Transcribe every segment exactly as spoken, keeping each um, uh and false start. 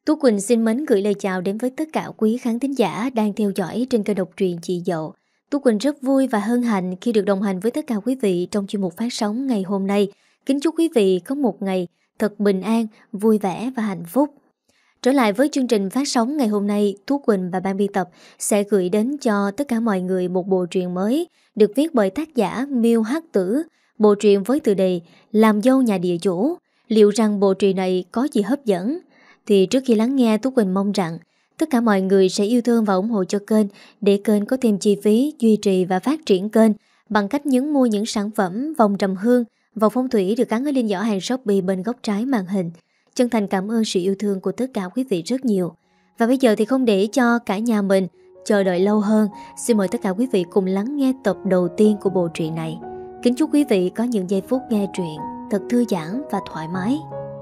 Tú Quỳnh xin mến gửi lời chào đến với tất cả quý khán thính giả đang theo dõi trên kênh độc truyện Chị Dậu. Tú Quỳnh rất vui và hân hạnh khi được đồng hành với tất cả quý vị trong chuyên mục phát sóng ngày hôm nay. Kính chúc quý vị có một ngày thật bình an, vui vẻ và hạnh phúc. Trở lại với chương trình phát sóng ngày hôm nay, Tú Quỳnh và ban biên tập sẽ gửi đến cho tất cả mọi người một bộ truyện mới được viết bởi tác giả Miêu Hắc Tử. Bộ truyện với tựa đề Làm dâu nhà địa chủ. Liệu rằng bộ truyện này có gì hấp dẫn? Thì trước khi lắng nghe, Tú Quỳnh mong rằng tất cả mọi người sẽ yêu thương và ủng hộ cho kênh để kênh có thêm chi phí duy trì và phát triển kênh bằng cách nhấn mua những sản phẩm vòng trầm hương, vòng phong thủy được gắn ở link giỏ hàng Shopee bên góc trái màn hình. Chân thành cảm ơn sự yêu thương của tất cả quý vị rất nhiều. Và bây giờ thì không để cho cả nhà mình chờ đợi lâu hơn, xin mời tất cả quý vị cùng lắng nghe tập đầu tiên của bộ truyện này. Kính chúc quý vị có những giây phút nghe truyện thật thư giãn và thoải mái.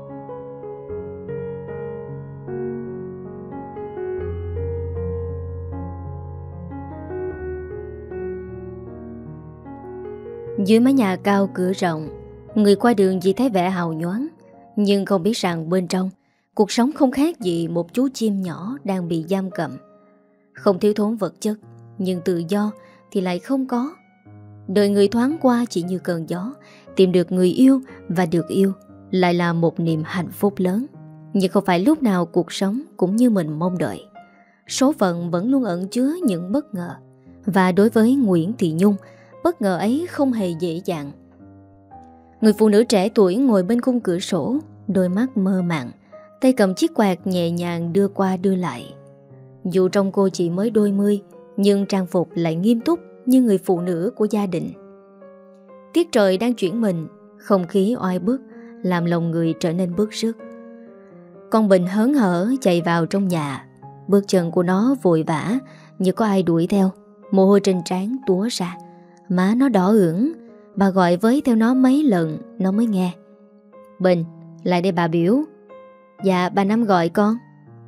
Dưới mái nhà cao cửa rộng, người qua đường chỉ thấy vẻ hào nhoáng, nhưng không biết rằng bên trong cuộc sống không khác gì một chú chim nhỏ đang bị giam cầm. Không thiếu thốn vật chất, nhưng tự do thì lại không có. Đời người thoáng qua chỉ như cơn gió, tìm được người yêu và được yêu lại là một niềm hạnh phúc lớn. Nhưng không phải lúc nào cuộc sống cũng như mình mong đợi. Số phận vẫn luôn ẩn chứa những bất ngờ. Và đối với Nguyễn Thị Nhung, bất ngờ ấy không hề dễ dàng. Người phụ nữ trẻ tuổi ngồi bên khung cửa sổ, đôi mắt mơ màng, tay cầm chiếc quạt nhẹ nhàng đưa qua đưa lại. Dù trong cô chỉ mới đôi mươi, nhưng trang phục lại nghiêm túc như người phụ nữ của gia đình. Tiết trời đang chuyển mình, không khí oai bức làm lòng người trở nên bức rứt. Con Bình hớn hở chạy vào trong nhà, bước chân của nó vội vã như có ai đuổi theo, mồ hôi trên trán túa ra. Má nó đỏ ửng, bà gọi với theo nó mấy lần nó mới nghe. Bình, lại đây bà biểu. Dạ, bà Năm gọi con.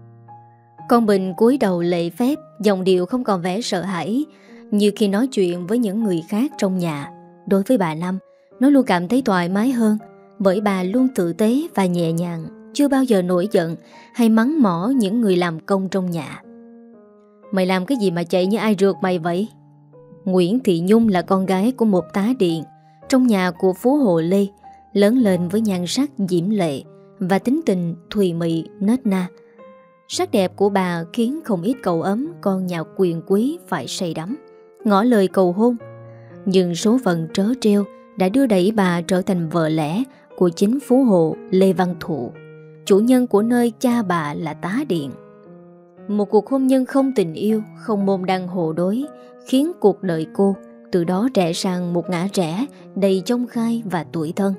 Con Bình cúi đầu lễ phép, giọng điệu không còn vẻ sợ hãi như khi nói chuyện với những người khác trong nhà. Đối với bà Năm, nó luôn cảm thấy thoải mái hơn, bởi bà luôn tử tế và nhẹ nhàng, chưa bao giờ nổi giận hay mắng mỏ những người làm công trong nhà. Mày làm cái gì mà chạy như ai rượt mày vậy? Nguyễn Thị Nhung là con gái của một tá điện trong nhà của Phú Hộ Lê, lớn lên với nhan sắc diễm lệ và tính tình thùy mị nết na. Sắc đẹp của bà khiến không ít cậu ấm con nhà quyền quý phải say đắm, ngỏ lời cầu hôn. Nhưng số phận trớ trêu đã đưa đẩy bà trở thành vợ lẽ của chính Phú Hộ Lê Văn Thụ, chủ nhân của nơi cha bà là tá điện. Một cuộc hôn nhân không tình yêu, không môn đăng hộ đối, khiến cuộc đời cô từ đó rẽ sang một ngã rẽ đầy chông gai và tủi thân.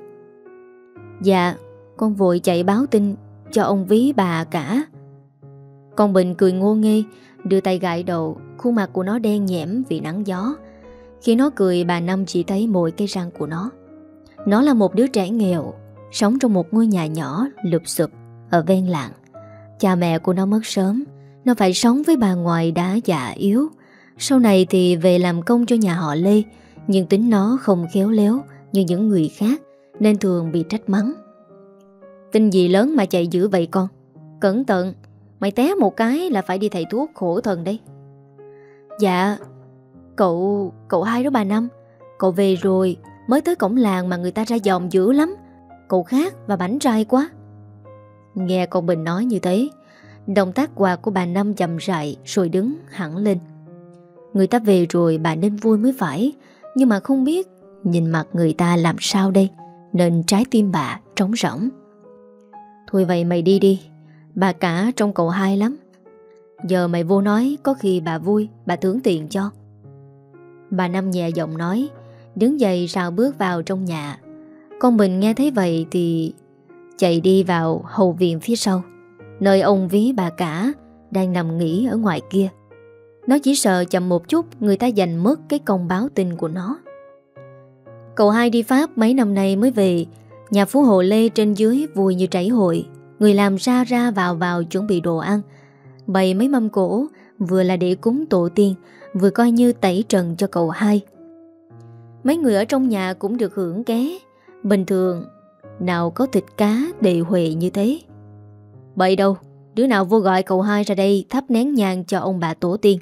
Dạ, con vội chạy báo tin cho ông ví bà cả. Con Bình cười ngô nghê, đưa tay gãi đầu, khuôn mặt của nó đen nhẽm vì nắng gió. Khi nó cười, bà Năm chỉ thấy mỗi cái răng của nó. Nó là một đứa trẻ nghèo, sống trong một ngôi nhà nhỏ lụp xụp ở ven làng. Cha mẹ của nó mất sớm, nó phải sống với bà ngoại đã già yếu. Sau này thì về làm công cho nhà họ Lê, nhưng tính nó không khéo léo như những người khác nên thường bị trách mắng. Tin gì lớn mà chạy dữ vậy con? Cẩn thận, mày té một cái là phải đi thầy thuốc khổ thần đấy. Dạ, cậu, cậu hai đó bà Năm. Cậu về rồi, mới tới cổng làng mà người ta ra dòm dữ lắm. Cậu khác và bảnh trai quá. Nghe con Bình nói như thế, động tác quạt của bà Năm chậm rãi rồi đứng hẳn lên. Người ta về rồi bà nên vui mới phải, nhưng mà không biết nhìn mặt người ta làm sao đây, nên trái tim bà trống rỗng. Thôi vậy mày đi đi, bà cả trong cậu hai lắm. Giờ mày vô nói, có khi bà vui, bà thưởng tiền cho. Bà Năm nhẹ giọng nói, đứng dậy rào bước vào trong nhà. Con Bình nghe thấy vậy thì chạy đi vào hậu viện phía sau, nơi ông ví bà cả đang nằm nghỉ ở ngoài kia. Nó chỉ sợ chậm một chút người ta giành mất cái công báo tin của nó. Cậu hai đi Pháp mấy năm nay mới về. Nhà Phú Hộ Lê trên dưới vui như trảy hội. Người làm ra ra vào vào chuẩn bị đồ ăn, bày mấy mâm cỗ, vừa là để cúng tổ tiên, vừa coi như tẩy trần cho cậu hai. Mấy người ở trong nhà cũng được hưởng ké. Bình thường nào có thịt cá đầy huệ như thế. Bậy đâu, Đứa nào vô gọi cậu hai ra đây thắp nén nhang cho ông bà tổ tiên.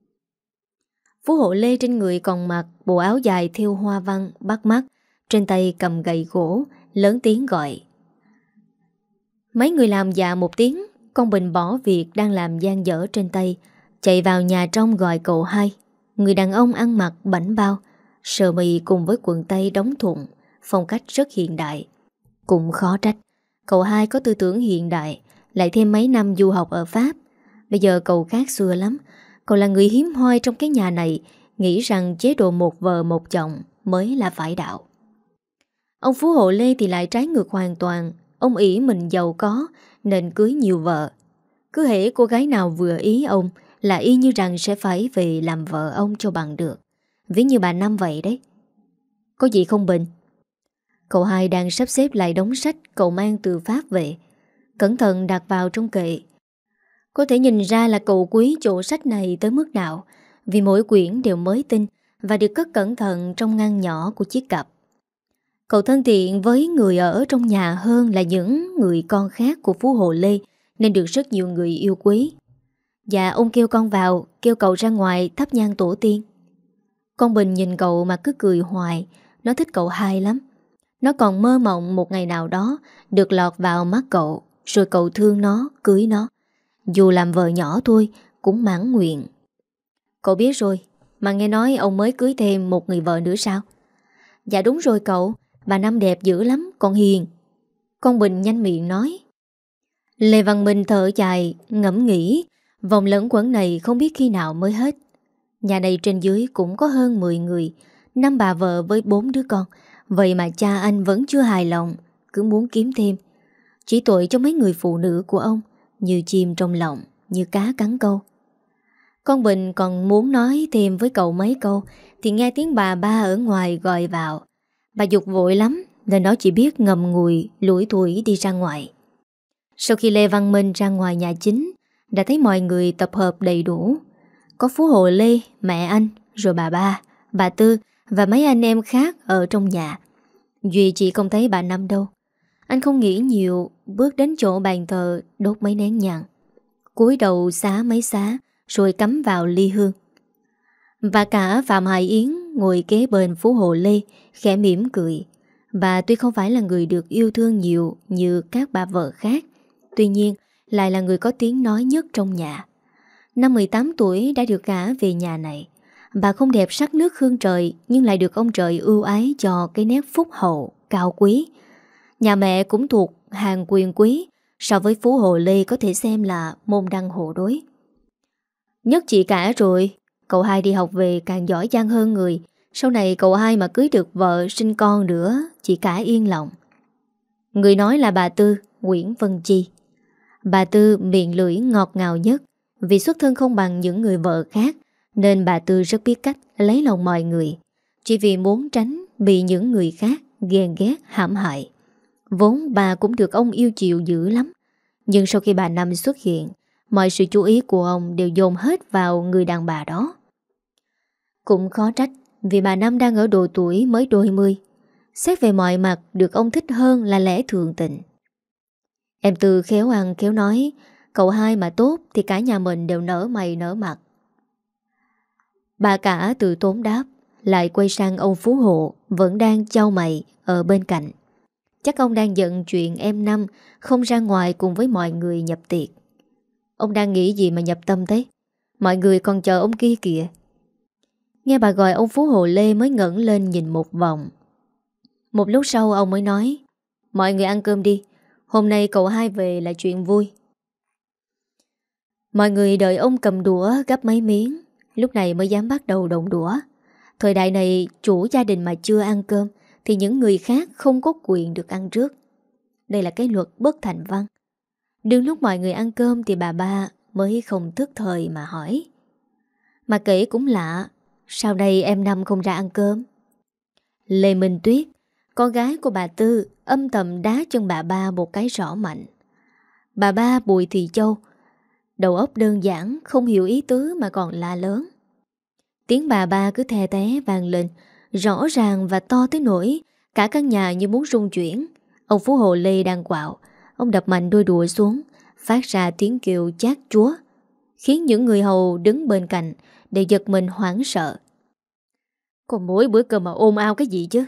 Phú Hộ Lê trên người còn mặc bộ áo dài thêu hoa văn bắt mắt, trên tay cầm gậy gỗ, lớn tiếng gọi. Mấy người làm dạ một tiếng, con Bình bỏ việc đang làm dang dở trên tay, chạy vào nhà trong gọi cậu hai. Người đàn ông ăn mặc bảnh bao, sờ mì cùng với quần tây đóng thụng, phong cách rất hiện đại. Cũng khó trách, cậu hai có tư tưởng hiện đại, lại thêm mấy năm du học ở Pháp. Bây giờ cậu khác xưa lắm. Cậu là người hiếm hoi trong cái nhà này, nghĩ rằng chế độ một vợ một chồng mới là phải đạo. Ông Phú Hộ Lê thì lại trái ngược hoàn toàn. Ông ỷ mình giàu có nên cưới nhiều vợ. Cứ hễ cô gái nào vừa ý ông là y như rằng sẽ phải về làm vợ ông cho bằng được. Ví như bà Năm vậy đấy. Có gì không Bình? Cậu hai đang sắp xếp lại đống sách cậu mang từ Pháp về, cẩn thận đặt vào trong kệ. Có thể nhìn ra là cậu quý chỗ sách này tới mức nào, vì mỗi quyển đều mới tinh và được cất cẩn thận trong ngăn nhỏ của chiếc cặp. Cậu thân thiện với người ở trong nhà hơn là những người con khác của Phú Hộ Lê, nên được rất nhiều người yêu quý. Dạ ông kêu con vào, kêu cậu ra ngoài thắp nhang tổ tiên. Con Bình nhìn cậu mà cứ cười hoài. Nó thích cậu hai lắm. Nó còn mơ mộng một ngày nào đó được lọt vào mắt cậu, rồi cậu thương nó, cưới nó. Dù làm vợ nhỏ thôi cũng mãn nguyện. Cậu biết rồi, mà nghe nói ông mới cưới thêm một người vợ nữa sao? Dạ đúng rồi cậu, bà Năm đẹp dữ lắm, còn hiền. Con Bình nhanh miệng nói. Lê Văn Minh thở dài, ngẫm nghĩ, vòng lẫn quẩn này không biết khi nào mới hết. Nhà này trên dưới cũng có hơn mười người, năm bà vợ với bốn đứa con. Vậy mà cha anh vẫn chưa hài lòng, cứ muốn kiếm thêm. Chỉ tội cho mấy người phụ nữ của ông, như chim trong lòng, như cá cắn câu. Con Bình còn muốn nói thêm với cậu mấy câu thì nghe tiếng bà ba ở ngoài gọi vào. Bà giục vội lắm nên nó chỉ biết ngậm ngùi lủi thủi đi ra ngoài. Sau khi Lê Văn Minh ra ngoài nhà chính, đã thấy mọi người tập hợp đầy đủ. Có Phú Hộ Lê, mẹ anh, rồi bà ba, bà Tư và mấy anh em khác ở trong nhà. Duy chỉ không thấy bà Năm đâu. Anh không nghĩ nhiều, bước đến chỗ bàn thờ đốt mấy nén nhang, cúi đầu xá mấy xá rồi cắm vào ly hương. Và cả Phạm Hải Yến ngồi kế bên Phú Hộ Lê khẽ mỉm cười. Bà tuy không phải là người được yêu thương nhiều như các bà vợ khác, tuy nhiên lại là người có tiếng nói nhất trong nhà. Năm mười tám tuổi đã được gả về nhà này. Bà không đẹp sắc nước hương trời, nhưng lại được ông trời ưu ái cho cái nét phúc hậu, cao quý. Nhà mẹ cũng thuộc hàng quyền quý, so với Phú Hộ Lê có thể xem là môn đăng hộ đối. Nhất chị cả rồi, cậu hai đi học về càng giỏi giang hơn người. Sau này cậu hai mà cưới được vợ sinh con nữa, chị cả yên lòng. Người nói là bà Tư, Nguyễn Vân Chi. Bà Tư miệng lưỡi ngọt ngào nhất. Vì xuất thân không bằng những người vợ khác, nên bà Tư rất biết cách lấy lòng mọi người, chỉ vì muốn tránh bị những người khác ghen ghét hãm hại. Vốn bà cũng được ông yêu chiều dữ lắm. Nhưng sau khi bà Năm xuất hiện, mọi sự chú ý của ông đều dồn hết vào người đàn bà đó. Cũng khó trách, vì bà Năm đang ở độ tuổi mới đôi mươi. Xét về mọi mặt, được ông thích hơn là lẽ thường tình. Em Tư khéo ăn khéo nói, cậu hai mà tốt thì cả nhà mình đều nở mày nở mặt. Bà cả từ tốn đáp, lại quay sang ông Phú Hộ vẫn đang chau mày ở bên cạnh. Chắc ông đang giận chuyện em Năm không ra ngoài cùng với mọi người nhập tiệc. Ông đang nghĩ gì mà nhập tâm thế? Mọi người còn chờ ông kia kìa. Nghe bà gọi, ông Phú Hộ Lê mới ngẩng lên nhìn một vòng. Một lúc sau ông mới nói, mọi người ăn cơm đi, hôm nay cậu hai về là chuyện vui. Mọi người đợi ông cầm đũa gắp mấy miếng, lúc này mới dám bắt đầu động đũa. Thời đại này chủ gia đình mà chưa ăn cơm thì những người khác không có quyền được ăn trước. Đây là cái luật bất thành văn. Đương lúc mọi người ăn cơm thì bà ba mới không thức thời mà hỏi, mà kể cũng lạ, sao đây em Năm không ra ăn cơm? Lê Minh Tuyết, con gái của bà Tư, âm thầm đá chân bà ba một cái rõ mạnh. Bà ba Bùi Thị Châu, đầu óc đơn giản, không hiểu ý tứ mà còn la lớn. Tiếng bà ba cứ the té vang lên, rõ ràng và to tới nỗi cả căn nhà như muốn rung chuyển. Ông Phú Hộ Lê đang quạo, ông đập mạnh đôi đũa xuống, phát ra tiếng kêu chát chúa, khiến những người hầu đứng bên cạnh đều giật mình hoảng sợ. Còn mỗi bữa cơm mà ồn ào cái gì chứ?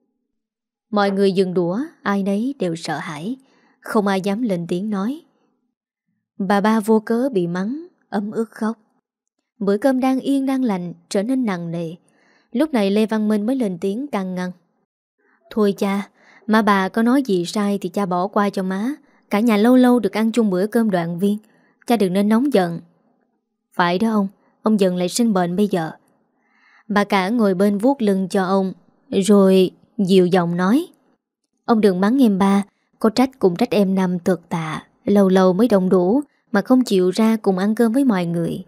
Mọi người dừng đũa, ai nấy đều sợ hãi, không ai dám lên tiếng nói. Bà ba vô cớ bị mắng, ấm ức khóc. Bữa cơm đang yên đang lành trở nên nặng nề. Lúc này Lê Văn Minh mới lên tiếng can ngăn. Thôi cha, má bà có nói gì sai thì cha bỏ qua cho má. Cả nhà lâu lâu được ăn chung bữa cơm đoàn viên. Cha đừng nên nóng giận. Phải đó ông, ông giận lại sinh bệnh bây giờ. Bà cả ngồi bên vuốt lưng cho ông, rồi dịu giọng nói. Ông đừng mắng em ba, có trách cũng trách em Năm thực tạ. Lâu lâu mới đồng đủ mà không chịu ra cùng ăn cơm với mọi người.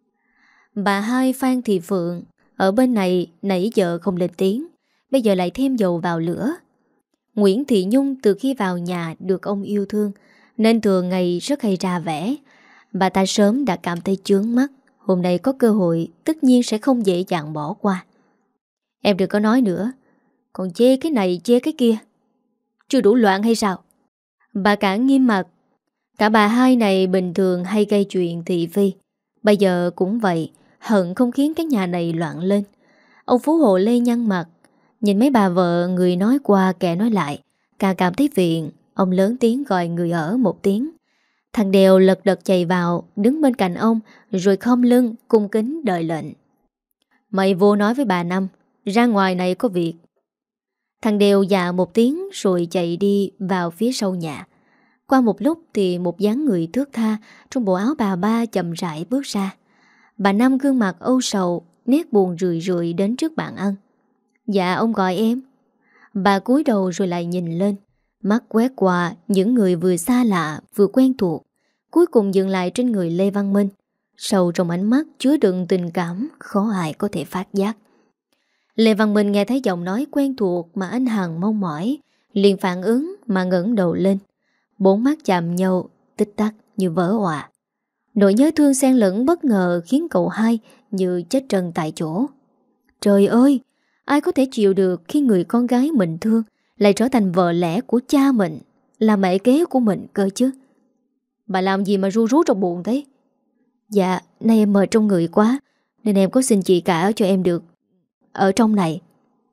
Bà hai Phan Thị Phượng ở bên này nãy giờ không lên tiếng, bây giờ lại thêm dầu vào lửa. Nguyễn Thị Nhung từ khi vào nhà được ông yêu thương nên thường ngày rất hay ra vẻ. Bà ta sớm đã cảm thấy chướng mắt, hôm nay có cơ hội tất nhiên sẽ không dễ dàng bỏ qua. Em đừng có nói nữa, còn chê cái này chê cái kia, chưa đủ loạn hay sao? Bà cả nghiêm mặt. Cả bà hai này bình thường hay gây chuyện thị phi, bây giờ cũng vậy, hận không khiến cái nhà này loạn lên. Ông Phú Hộ Lê nhăn mặt, nhìn mấy bà vợ người nói qua kẻ nói lại, càng cảm thấy phiền. Ông lớn tiếng gọi người ở một tiếng. Thằng Đèo lật đật chạy vào, đứng bên cạnh ông, rồi khom lưng cung kính đợi lệnh. Mày vô nói với bà Năm, ra ngoài này có việc. Thằng Đèo dạ một tiếng rồi chạy đi vào phía sau nhà. Qua một lúc thì một dáng người thướt tha trong bộ áo bà ba chậm rãi bước ra. Bà Năm gương mặt âu sầu, nét buồn rười rượi đến trước bàn ăn. Dạ ông gọi em. Bà cúi đầu rồi lại nhìn lên, mắt quét qua những người vừa xa lạ vừa quen thuộc, cuối cùng dừng lại trên người Lê Văn Minh. Sâu trong ánh mắt chứa đựng tình cảm khó ai có thể phát giác. Lê Văn Minh nghe thấy giọng nói quen thuộc mà anh Hằng mong mỏi, liền phản ứng mà ngẩng đầu lên. Bốn mắt chạm nhau, tích tắc như vỡ òa. Nỗi nhớ thương xen lẫn bất ngờ khiến cậu hai như chết trần tại chỗ. Trời ơi, ai có thể chịu được khi người con gái mình thương lại trở thành vợ lẽ của cha mình, là mẹ kế của mình cơ chứ. Bà làm gì mà ru rú trong bụng thế? Dạ, nay em mệt trong người quá, nên em có xin chị cả cho em được ở trong này.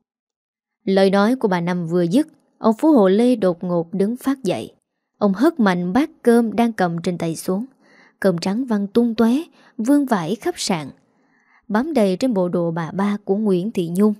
Lời nói của bà Năm vừa dứt, ông Phú Hộ Lê đột ngột đứng phát dậy. Ông hất mạnh bát cơm đang cầm trên tay xuống. Cơm trắng văng tung tóe, vương vãi khắp sàn, bám đầy trên bộ đồ bà ba của Nguyễn Thị Nhung.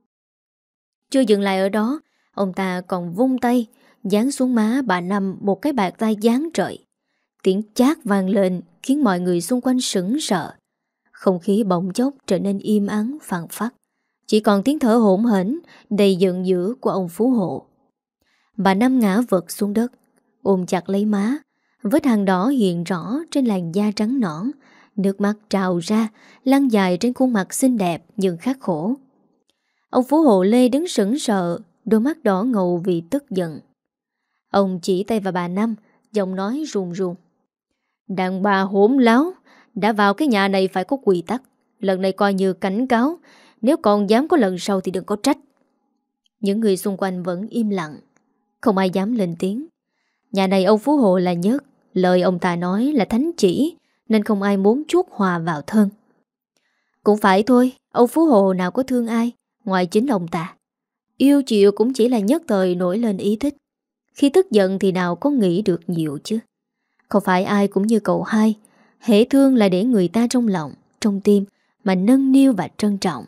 Chưa dừng lại ở đó, ông ta còn vung tay giáng xuống má bà Năm một cái bạt tay giáng trời. Tiếng chát vang lên khiến mọi người xung quanh sững sờ. Không khí bỗng chốc trở nên im ắng phăng phắc, chỉ còn tiếng thở hổn hển đầy giận dữ của ông Phú Hộ. Bà Năm ngã vật xuống đất, ôm chặt lấy má. Vết hằn đỏ hiện rõ trên làn da trắng nõn, nước mắt trào ra, lăn dài trên khuôn mặt xinh đẹp nhưng khắc khổ. Ông Phú Hộ Lê đứng sững sờ, đôi mắt đỏ ngầu vì tức giận. Ông chỉ tay vào bà Năm, giọng nói run run. Đàn bà hỗn láo, đã vào cái nhà này phải có quy tắc. Lần này coi như cảnh cáo, nếu còn dám có lần sau thì đừng có trách. Những người xung quanh vẫn im lặng, không ai dám lên tiếng. Nhà này ông Phú Hộ là nhất, lời ông ta nói là thánh chỉ, nên không ai muốn chuốc hòa vào thân. Cũng phải thôi, ông Phú Hộ nào có thương ai ngoài chính ông ta. Yêu chiều cũng chỉ là nhất thời nổi lên ý thích. Khi tức giận thì nào có nghĩ được nhiều chứ. Không phải ai cũng như cậu hai, hễ thương là để người ta trong lòng, trong tim mà nâng niu và trân trọng.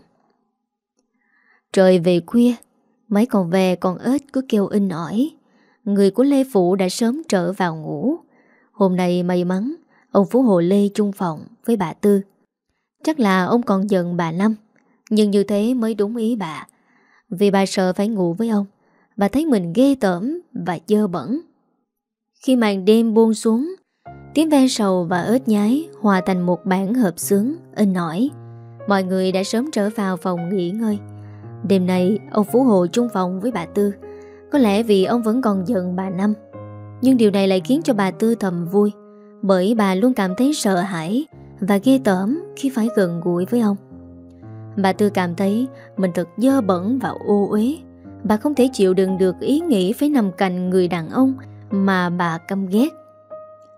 Trời về khuya, mấy con ve con ếch cứ kêu inh ỏi. Người của Lê Phụ đã sớm trở vào ngủ. Hôm nay may mắn ông Phú Hộ Lê chung phòng với bà Tư. Chắc là ông còn giận bà Năm, nhưng như thế mới đúng ý bà. Vì bà sợ phải ngủ với ông, bà thấy mình ghê tởm và dơ bẩn. Khi màn đêm buông xuống, tiếng ve sầu và ếch nhái hòa thành một bản hợp xướng inh ỏi. Mọi người đã sớm trở vào phòng nghỉ ngơi. Đêm nay ông Phú Hộ chung phòng với bà Tư, có lẽ vì ông vẫn còn giận bà Năm. Nhưng điều này lại khiến cho bà Tư thầm vui, bởi bà luôn cảm thấy sợ hãi và ghê tởm khi phải gần gũi với ông. Bà Tư cảm thấy mình thật dơ bẩn và ô uế. Bà không thể chịu đựng được ý nghĩ phải nằm cạnh người đàn ông mà bà căm ghét.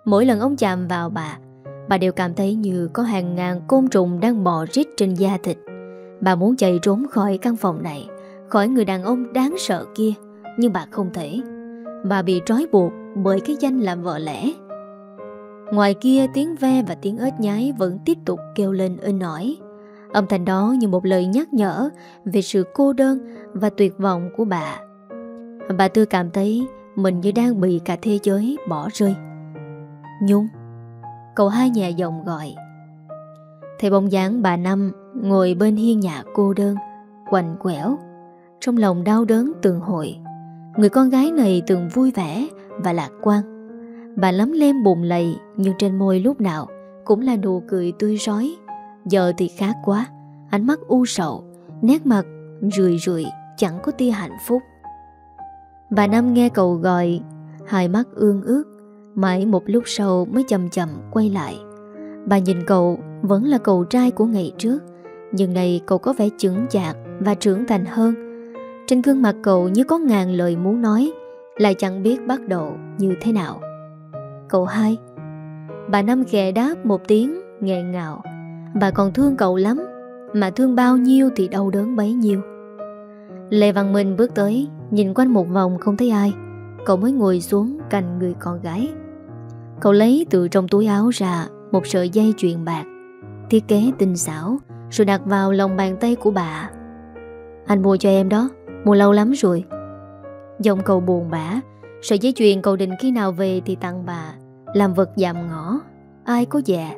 Mỗi lần ông chạm vào bà, bà đều cảm thấy như có hàng ngàn côn trùng đang bò rít trên da thịt. Bà muốn chạy trốn khỏi căn phòng này, khỏi người đàn ông đáng sợ kia, nhưng bà không thể. Bà bị trói buộc bởi cái danh làm vợ lẽ. Ngoài kia tiếng ve và tiếng ếch nhái vẫn tiếp tục kêu lên inh ỏi. Âm thanh đó như một lời nhắc nhở về sự cô đơn và tuyệt vọng của bà. Bà Tư cảm thấy mình như đang bị cả thế giới bỏ rơi. Nhung. Cậu hai nhẹ giọng gọi. Thấy bóng dáng bà Năm ngồi bên hiên nhà cô đơn, quạnh quẻo. Trong lòng đau đớn từng hồi. Người con gái này từng vui vẻ và lạc quan. Bà lấm lem bụng lầy, nhưng trên môi lúc nào cũng là nụ cười tươi rói. Giờ thì khác quá, ánh mắt u sầu, nét mặt rười rượi, chẳng có tia hạnh phúc. Bà Năm nghe cậu gọi, hai mắt ương ướt. Mãi một lúc sau mới chậm chậm quay lại. Bà nhìn cậu vẫn là cậu trai của ngày trước, nhưng nay cậu có vẻ chững chạc và trưởng thành hơn. Trên gương mặt cậu như có ngàn lời muốn nói, lại chẳng biết bắt đầu như thế nào. Cậu hai. Bà Năm khẽ đáp một tiếng nghẹn ngào. Bà còn thương cậu lắm, mà thương bao nhiêu thì đau đớn bấy nhiêu. Lê Văn Minh bước tới, nhìn quanh một vòng không thấy ai. Cậu mới ngồi xuống cạnh người con gái. Cậu lấy từ trong túi áo ra một sợi dây chuyền bạc, thiết kế tinh xảo, rồi đặt vào lòng bàn tay của bà. Anh mua cho em đó, mua lâu lắm rồi. Giọng cậu buồn bã. Sợi dây chuyền cậu định khi nào về thì tặng bà, làm vật dạm ngõ, ai có dạ.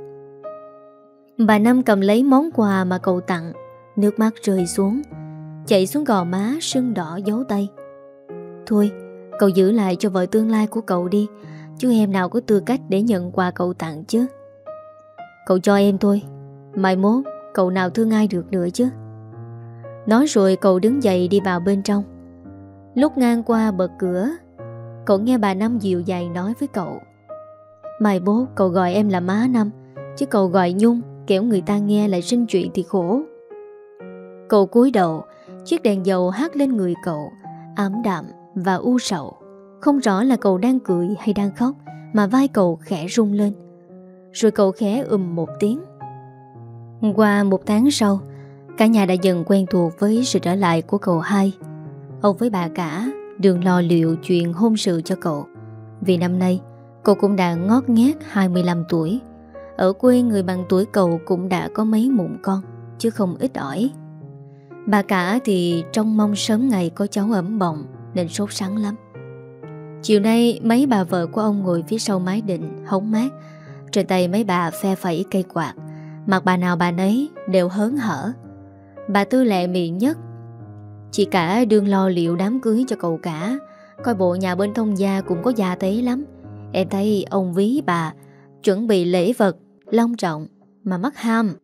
Bà Năm cầm lấy món quà mà cậu tặng, nước mắt rơi xuống, chạy xuống gò má sưng đỏ dấu tay. Thôi, cậu giữ lại cho vợ tương lai của cậu đi, chứ em nào có tư cách để nhận quà cậu tặng chứ. Cậu cho em thôi, mai mốt cậu nào thương ai được nữa chứ. Nói rồi cậu đứng dậy đi vào bên trong. Lúc ngang qua bật cửa, cậu nghe bà Năm dịu dàng nói với cậu. Mai mốt cậu gọi em là má Năm, chứ cậu gọi Nhung, kẻo người ta nghe lại sinh chuyện thì khổ. Cậu cúi đầu, chiếc đèn dầu hắt lên người cậu, ảm đạm và u sầu. Không rõ là cậu đang cười hay đang khóc, mà vai cậu khẽ rung lên. Rồi cậu khẽ ừm một tiếng. Qua một tháng sau, cả nhà đã dần quen thuộc với sự trở lại của cậu hai. Ông với bà cả đừng lo liệu chuyện hôn sự cho cậu, vì năm nay cậu cũng đã ngót nghét hai mươi lăm tuổi. Ở quê người bằng tuổi cậu cũng đã có mấy mụn con, chứ không ít ỏi. Bà cả thì trông mong sớm ngày có cháu ấm bồng, nên sốt sắng lắm. Chiều nay mấy bà vợ của ông ngồi phía sau mái đình hóng mát. Trên tay mấy bà phe phẩy cây quạt, mặt bà nào bà nấy đều hớn hở. Bà Tư lẹ miệng nhất. Chị cả đương lo liệu đám cưới cho cậu cả. Coi bộ nhà bên thông gia cũng có gia tế lắm. Em thấy ông ví bà chuẩn bị lễ vật long trọng mà mắc ham.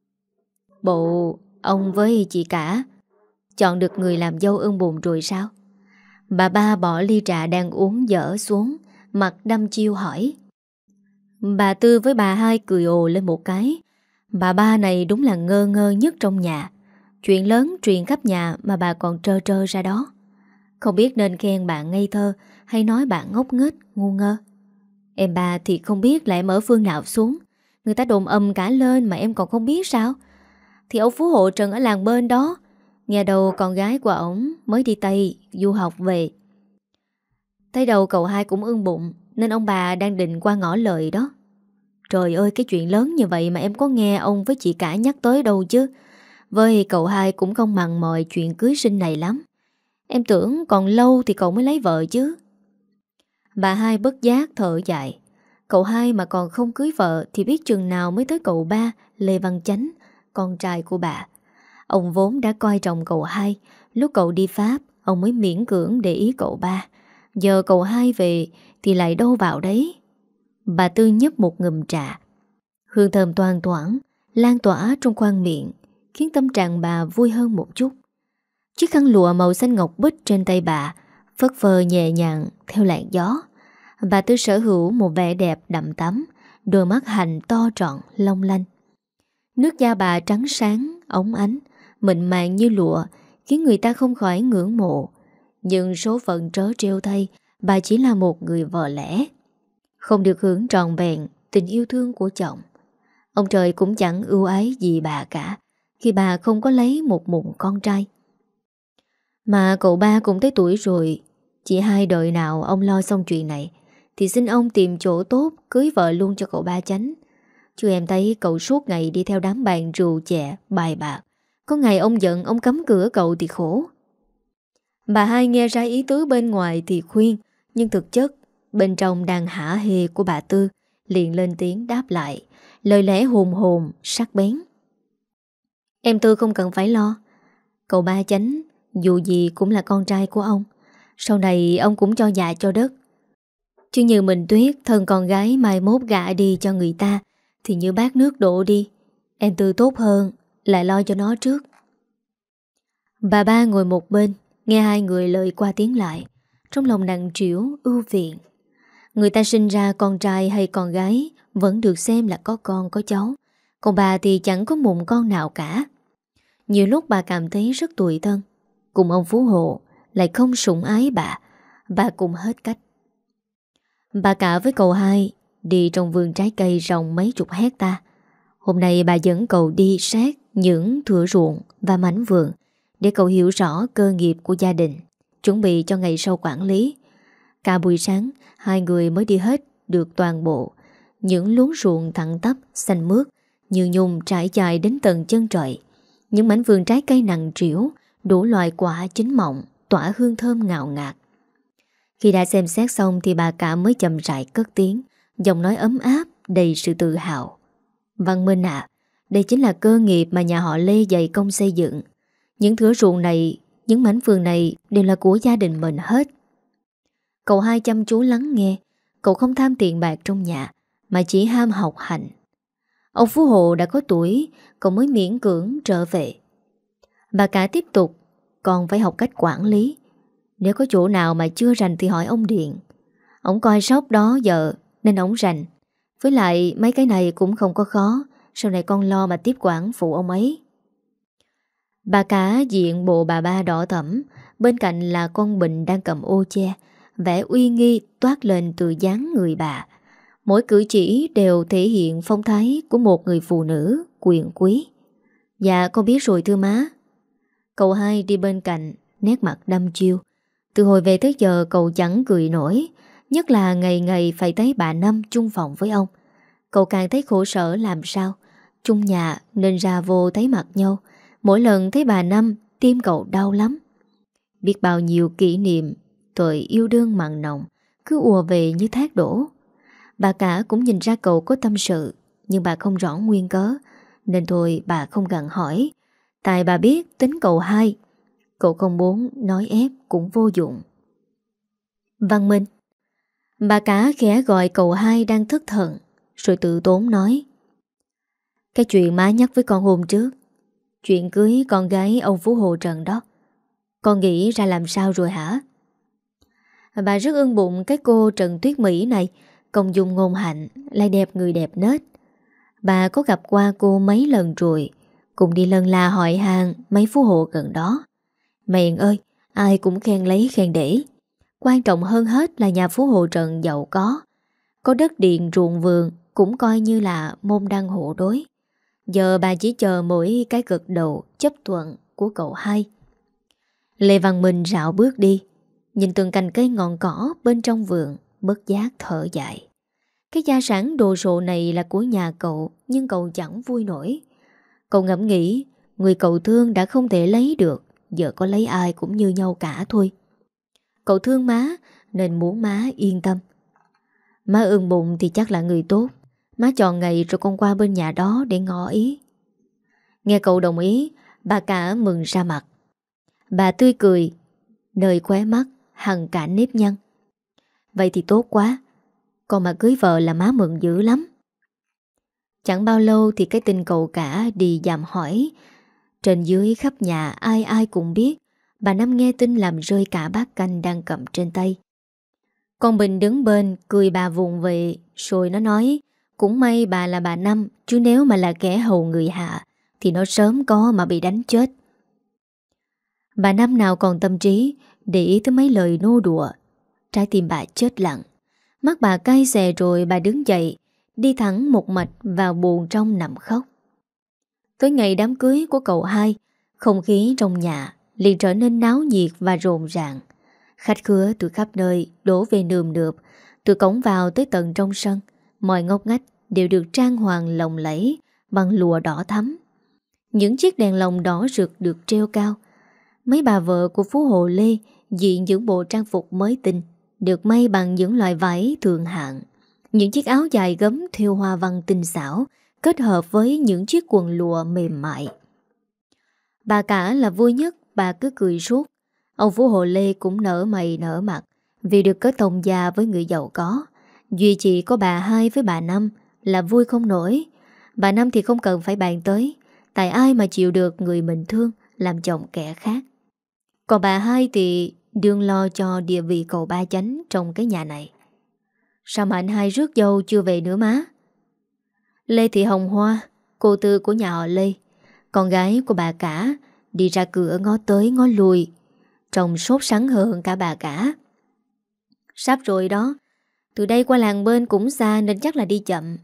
Bộ ông với chị cả chọn được người làm dâu ưng bụng rồi sao? Bà ba bỏ ly trà đang uống dở xuống, mặt đăm chiêu hỏi. Bà Tư với bà hai cười ồ lên một cái. Bà ba này đúng là ngơ ngơ nhất trong nhà. Chuyện lớn truyền khắp nhà mà bà còn trơ trơ ra đó. Không biết nên khen bạn ngây thơ hay nói bạn ngốc nghếch, ngu ngơ. Em bà thì không biết là em ở phương nào xuống. Người ta đồn ầm cả lên mà em còn không biết sao? Thì ông Phú Hộ Trần ở làng bên đó. Nghe đầu con gái của ổng mới đi Tây du học về. Thấy đầu cậu hai cũng ưng bụng, nên ông bà đang định qua ngõ Lợi đó. Trời ơi, cái chuyện lớn như vậy mà em có nghe ông với chị cả nhắc tới đâu chứ. Với cậu hai cũng không mặn mòi chuyện cưới sinh này lắm. Em tưởng còn lâu thì cậu mới lấy vợ chứ. Bà hai bất giác thở dài. Cậu hai mà còn không cưới vợ thì biết chừng nào mới tới cậu ba Lê Văn Chánh, con trai của bà. Ông vốn đã coi trọng cậu hai. Lúc cậu đi Pháp, ông mới miễn cưỡng để ý cậu ba. Giờ cậu hai về thì lại đâu vào đấy. Bà Tư nhấp một ngụm trà. Hương thơm toan toảng lan tỏa trong khoang miệng, khiến tâm trạng bà vui hơn một chút. Chiếc khăn lụa màu xanh ngọc bích trên tay bà phất phơ nhẹ nhàng theo làn gió. Bà Tư sở hữu một vẻ đẹp đậm tắm, đôi mắt hạnh to trọn long lanh. Nước da bà trắng sáng, óng ánh, mịn màng như lụa, khiến người ta không khỏi ngưỡng mộ. Nhưng số phận trớ trêu thay, bà chỉ là một người vợ lẽ. không được hưởng trọn vẹn tình yêu thương của chồng. Ông trời cũng chẳng ưu ái gì bà cả khi bà không có lấy một mụn con trai. Mà cậu ba cũng tới tuổi rồi, chỉ hai đợi nào ông lo xong chuyện này thì xin ông tìm chỗ tốt cưới vợ luôn cho cậu ba Chánh. Chứ em thấy cậu suốt ngày đi theo đám bạn rượu chè, bài bạc, có ngày ông giận ông cấm cửa cậu thì khổ. Bà hai nghe ra ý tứ bên ngoài thì khuyên, nhưng thực chất bên trong đang hả hê của bà Tư liền lên tiếng đáp lại, lời lẽ hồn hồn, sắc bén. Em Tư không cần phải lo. Cậu ba Chánh dù gì cũng là con trai của ông, sau này ông cũng cho dạ cho đất. Chứ như mình Tuyết, thân con gái mai mốt gả đi cho người ta thì như bát nước đổ đi. Em Tư tốt hơn lại lo cho nó trước. Bà ba ngồi một bên, nghe hai người lời qua tiếng lại, trong lòng nặng trĩu ưu phiền. Người ta sinh ra con trai hay con gái vẫn được xem là có con có cháu, còn bà thì chẳng có mụn con nào cả. Nhiều lúc bà cảm thấy rất tủi thân. Cùng ông Phú Hộ lại không sủng ái bà, bà cũng hết cách. Bà cả với cậu hai đi trong vườn trái cây rộng mấy chục hecta. Hôm nay bà dẫn cậu đi sát những thửa ruộng và mảnh vườn để cậu hiểu rõ cơ nghiệp của gia đình, chuẩn bị cho ngày sau quản lý. Cả buổi sáng, hai người mới đi hết được toàn bộ những luống ruộng thẳng tắp, xanh mướt, như nhung trải dài đến tận chân trời. Những mảnh vườn trái cây nặng trĩu, đủ loại quả chín mọng, tỏa hương thơm ngào ngạt. Khi đã xem xét xong thì bà cả mới chậm rãi cất tiếng, giọng nói ấm áp, đầy sự tự hào. Văn Minh à, đây chính là cơ nghiệp mà nhà họ Lê dày công xây dựng. Những thửa ruộng này, những mảnh vườn này đều là của gia đình mình hết. Cậu hai chăm chú lắng nghe. Cậu không tham tiền bạc trong nhà, mà chỉ ham học hành. Ông Phú Hộ đã có tuổi, cậu mới miễn cưỡng trở về. Bà cả tiếp tục, còn phải học cách quản lý. Nếu có chỗ nào mà chưa rành thì hỏi ông Điện. Ông coi shop đó giờ nên ông rành. Với lại mấy cái này cũng không có khó, sau này con lo mà tiếp quản phụ ông ấy. Bà cả diện bộ bà ba đỏ thẫm, bên cạnh là con Bình đang cầm ô che, vẻ uy nghi toát lên từ dáng người bà. Mỗi cử chỉ đều thể hiện phong thái của một người phụ nữ quyền quý. Dạ con biết rồi thưa má. Cậu hai đi bên cạnh, nét mặt đăm chiêu. Từ hồi về tới giờ cậu chẳng cười nổi, nhất là ngày ngày phải thấy bà Năm chung phòng với ông. Cậu càng thấy khổ sở làm sao. Chung nhà nên ra vô thấy mặt nhau. Mỗi lần thấy bà Năm, tim cậu đau lắm. Biết bao nhiêu kỷ niệm thời yêu đương mặn nồng cứ ùa về như thác đổ. Bà cả cũng nhìn ra cậu có tâm sự, nhưng bà không rõ nguyên cớ, nên thôi bà không gặng hỏi. Tại bà biết tính cậu hai, cậu không muốn nói ép cũng vô dụng. Văn Minh. Bà cả khẽ gọi cậu hai đang thất thần, rồi tự tốn nói. Cái chuyện má nhắc với con hôm trước, chuyện cưới con gái ông Phú Hộ Trần đó, con nghĩ ra làm sao rồi hả? Bà rất ưng bụng cái cô Trần Tuyết Mỹ này, công dung ngôn hạnh, lại đẹp người đẹp nết. Bà có gặp qua cô mấy lần rồi, cùng đi lần la hỏi hàng mấy phú hộ gần đó. Mèn ơi, ai cũng khen lấy khen để. Quan trọng hơn hết là nhà phú hộ Trần giàu có. Có đất điện ruộng vườn cũng coi như là môn đăng hộ đối. Giờ bà chỉ chờ mỗi cái gật đầu chấp thuận của cậu hai. Lê Văn Minh rạo bước đi, nhìn từng cành cây ngọn cỏ bên trong vườn, bất giác thở dài. Cái gia sản đồ sộ này là của nhà cậu, nhưng cậu chẳng vui nổi. Cậu ngẫm nghĩ, người cậu thương đã không thể lấy được, giờ có lấy ai cũng như nhau cả thôi. Cậu thương má, nên muốn má yên tâm. Má ưng bụng thì chắc là người tốt. Má chọn ngày rồi con qua bên nhà đó để ngỏ ý. Nghe cậu đồng ý, bà cả mừng ra mặt. Bà tươi cười, nơi khóe mắt hằn cả nếp nhăn. Vậy thì tốt quá, con mà cưới vợ là má mừng dữ lắm. Chẳng bao lâu thì cái tin cậu cả đi dạm hỏi. Trên dưới khắp nhà ai ai cũng biết. Bà Năm nghe tin làm rơi cả bát canh đang cầm trên tay. Con Bình đứng bên cười bà vùng về, rồi nó nói, cũng may bà là bà Năm, chứ nếu mà là kẻ hầu người hạ thì nó sớm có mà bị đánh chết. Bà Năm nào còn tâm trí để ý tới mấy lời nô đùa. Trái tim bà chết lặng. Mắt bà cay xè rồi bà đứng dậy, đi thẳng một mạch vào buồng trong nằm khóc. Tới ngày đám cưới của cậu hai, không khí trong nhà liền trở nên náo nhiệt và rộn ràng. Khách khứa từ khắp nơi đổ về nườm nượp, từ cổng vào tới tận trong sân. Mọi ngóc ngách đều được trang hoàng lộng lẫy bằng lụa đỏ thắm. Những chiếc đèn lồng đỏ rực được treo cao. Mấy bà vợ của Phú Hộ Lê diện những bộ trang phục mới tinh, được may bằng những loại vải thượng hạng. Những chiếc áo dài gấm thêu hoa văn tinh xảo, kết hợp với những chiếc quần lụa mềm mại. Bà cả là vui nhất, bà cứ cười suốt. Ông Phú Hộ Lê cũng nở mày nở mặt vì được kết thông gia với người giàu có. Duy chỉ có bà hai với bà Năm là vui không nổi. Bà Năm thì không cần phải bàn tới, tại ai mà chịu được người mình thương làm chồng kẻ khác. Còn bà hai thì đương lo cho địa vị cậu ba chánh trong cái nhà này. Sao mà anh hai rước dâu chưa về nữa má? Lê Thị Hồng Hoa, cô tư của nhà họ Lê, con gái của bà cả, đi ra cửa ngó tới ngó lui, trông sốt sắng hơn cả bà cả. Sắp rồi đó, từ đây qua làng bên cũng xa nên chắc là đi chậm.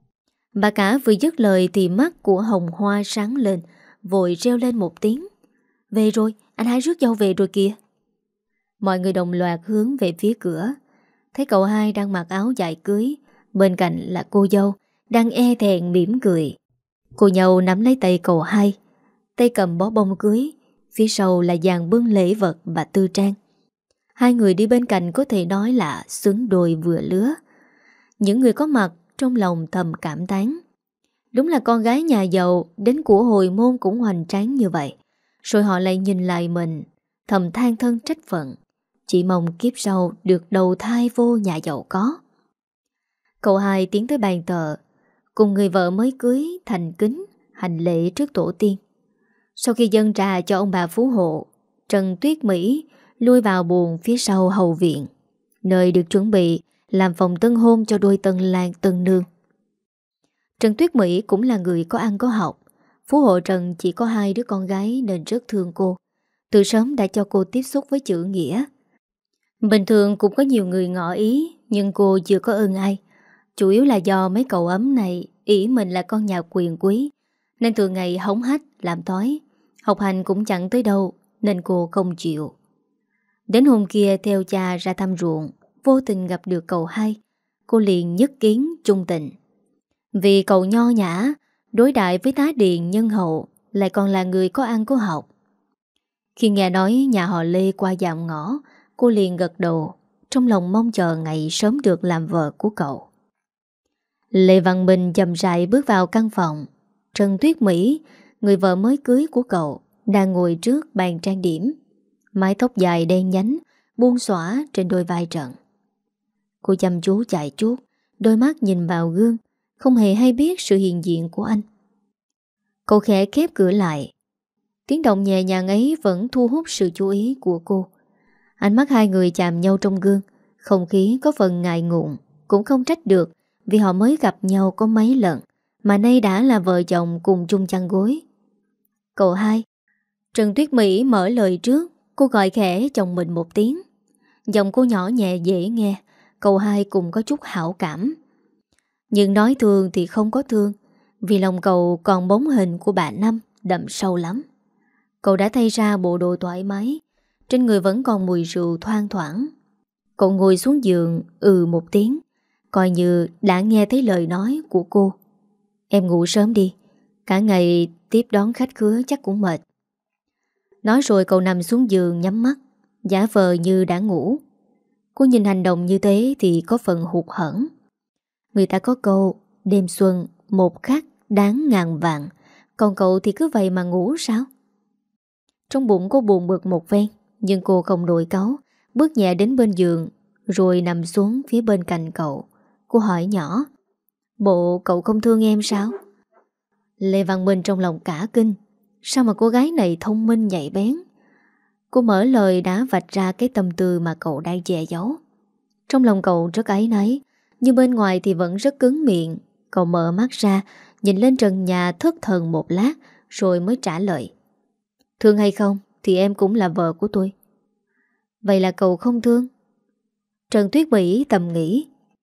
Bà cả vừa dứt lời thì mắt của Hồng Hoa sáng lên, vội reo lên một tiếng. Về rồi, anh hai rước dâu về rồi kìa. Mọi người đồng loạt hướng về phía cửa. Thấy cậu hai đang mặc áo dài cưới, bên cạnh là cô dâu đang e thẹn mỉm cười. Cô nhậu nắm lấy tay cậu hai, tay cầm bó bông cưới, phía sau là dàn bưng lễ vật và tư trang. Hai người đi bên cạnh có thể nói là xứng đôi vừa lứa. Những người có mặt trong lòng thầm cảm tán. Đúng là con gái nhà giàu đến của hồi môn cũng hoành tráng như vậy. Rồi họ lại nhìn lại mình, thầm than thân trách phận, chỉ mong kiếp sau được đầu thai vô nhà giàu có. Cậu hai tiến tới bàn thờ, cùng người vợ mới cưới thành kính hành lễ trước tổ tiên. Sau khi dâng trà cho ông bà phú hộ, Trần Tuyết Mỹ lui vào buồng phía sau hậu viện, nơi được chuẩn bị làm phòng tân hôn cho đôi tân lang tân nương. Trần Tuyết Mỹ cũng là người có ăn có học. Phú hộ Trần chỉ có hai đứa con gái nên rất thương cô. Từ sớm đã cho cô tiếp xúc với chữ nghĩa. Bình thường cũng có nhiều người ngỏ ý, nhưng cô chưa có ưng ai. Chủ yếu là do mấy cậu ấm này ỷ mình là con nhà quyền quý, nên thường ngày hống hách làm tối. Học hành cũng chẳng tới đâu nên cô không chịu. Đến hôm kia theo cha ra thăm ruộng, vô tình gặp được cậu hai. Cô liền nhất kiến chung tình. Vì cậu nho nhã, đối đại với tá điền nhân hậu, lại còn là người có ăn có học. Khi nghe nói nhà họ Lê qua dạm ngõ, cô liền gật đầu, trong lòng mong chờ ngày sớm được làm vợ của cậu. Lê Văn Bình chậm rãi bước vào căn phòng. Trần Tuyết Mỹ, người vợ mới cưới của cậu, đang ngồi trước bàn trang điểm. Mái tóc dài đen nhánh buông xõa trên đôi vai Trần. Cô chăm chú chạy chuốt, đôi mắt nhìn vào gương, không hề hay biết sự hiện diện của anh. Cậu khẽ khép cửa lại. Tiếng động nhẹ nhàng ấy vẫn thu hút sự chú ý của cô. Ánh mắt hai người chạm nhau trong gương, không khí có phần ngại ngùng. Cũng không trách được, vì họ mới gặp nhau có mấy lần, mà nay đã là vợ chồng cùng chung chăn gối. Cậu hai. Trần Tuyết Mỹ mở lời trước. Cô gọi khẽ chồng mình một tiếng. Giọng cô nhỏ nhẹ dễ nghe. Cậu hai cũng có chút hảo cảm. Nhưng nói thương thì không có thương, vì lòng cậu còn bóng hình của bà Năm đậm sâu lắm. Cậu đã thay ra bộ đồ thoải mái, trên người vẫn còn mùi rượu thoang thoảng. Cậu ngồi xuống giường ừ một tiếng, coi như đã nghe thấy lời nói của cô. Em ngủ sớm đi, cả ngày tiếp đón khách khứa chắc cũng mệt. Nói rồi cậu nằm xuống giường nhắm mắt, giả vờ như đã ngủ. Cô nhìn hành động như thế thì có phần hụt hẫng. Người ta có câu đêm xuân một khắc đáng ngàn vạn, còn cậu thì cứ vậy mà ngủ sao? Trong bụng cô buồn bực một ven, nhưng cô không nổi cáu, bước nhẹ đến bên giường rồi nằm xuống phía bên cạnh cậu. Cô hỏi nhỏ: Bộ cậu không thương em sao? Lê Văn Minh trong lòng cả kinh. Sao mà cô gái này thông minh nhạy bén? Cô mở lời đã vạch ra cái tâm tư mà cậu đang che giấu. Trong lòng cậu rất áy náy, nhưng bên ngoài thì vẫn rất cứng miệng. Cậu mở mắt ra, nhìn lên trần nhà thất thần một lát, rồi mới trả lời: Thương hay không thì em cũng là vợ của tôi. Vậy là cậu không thương? Trần Tuyết Mỹ thầm nghĩ,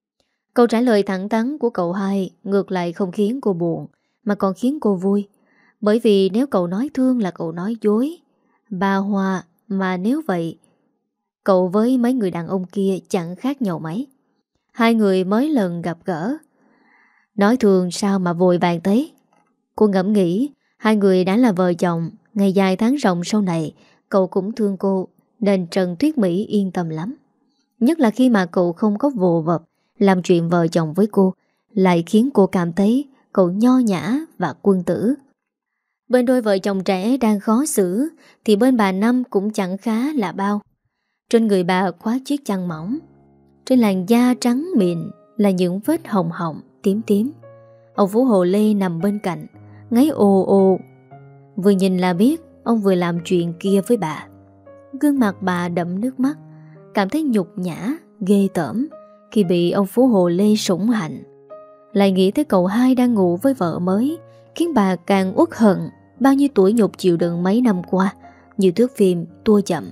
Câu trả lời thẳng thắn của cậu hai ngược lại không khiến cô buồn, mà còn khiến cô vui. Bởi vì nếu cậu nói thương là cậu nói dối. Bà Hoa, mà nếu vậy, cậu với mấy người đàn ông kia chẳng khác nhau mấy. Hai người mới lần gặp gỡ. Nói thương sao mà vội vàng thế? Cô ngẫm nghĩ, hai người đã là vợ chồng, ngày dài tháng rộng sau này, cậu cũng thương cô, nên Trần Tuyết Mỹ yên tâm lắm. Nhất là khi mà cậu không có vồ vập làm chuyện vợ chồng với cô, lại khiến cô cảm thấy cậu nho nhã và quân tử. Bên đôi vợ chồng trẻ đang khó xử, thì bên bà Năm cũng chẳng khá là bao. Trên người bà khoác chiếc chăn mỏng, trên làn da trắng mịn là những vết hồng hồng tím tím. Ông Phú Hồ Lê nằm bên cạnh, ngáy ồ ồ. Vừa nhìn là biết ông vừa làm chuyện kia với bà. Gương mặt bà đẫm nước mắt, cảm thấy nhục nhã, ghê tởm khi bị ông Phú Hồ Lê sủng hạnh. Lại nghĩ tới cậu hai đang ngủ với vợ mới, khiến bà càng uất hận bao nhiêu tuổi nhục chịu đựng mấy năm qua, như thước phim tua chậm.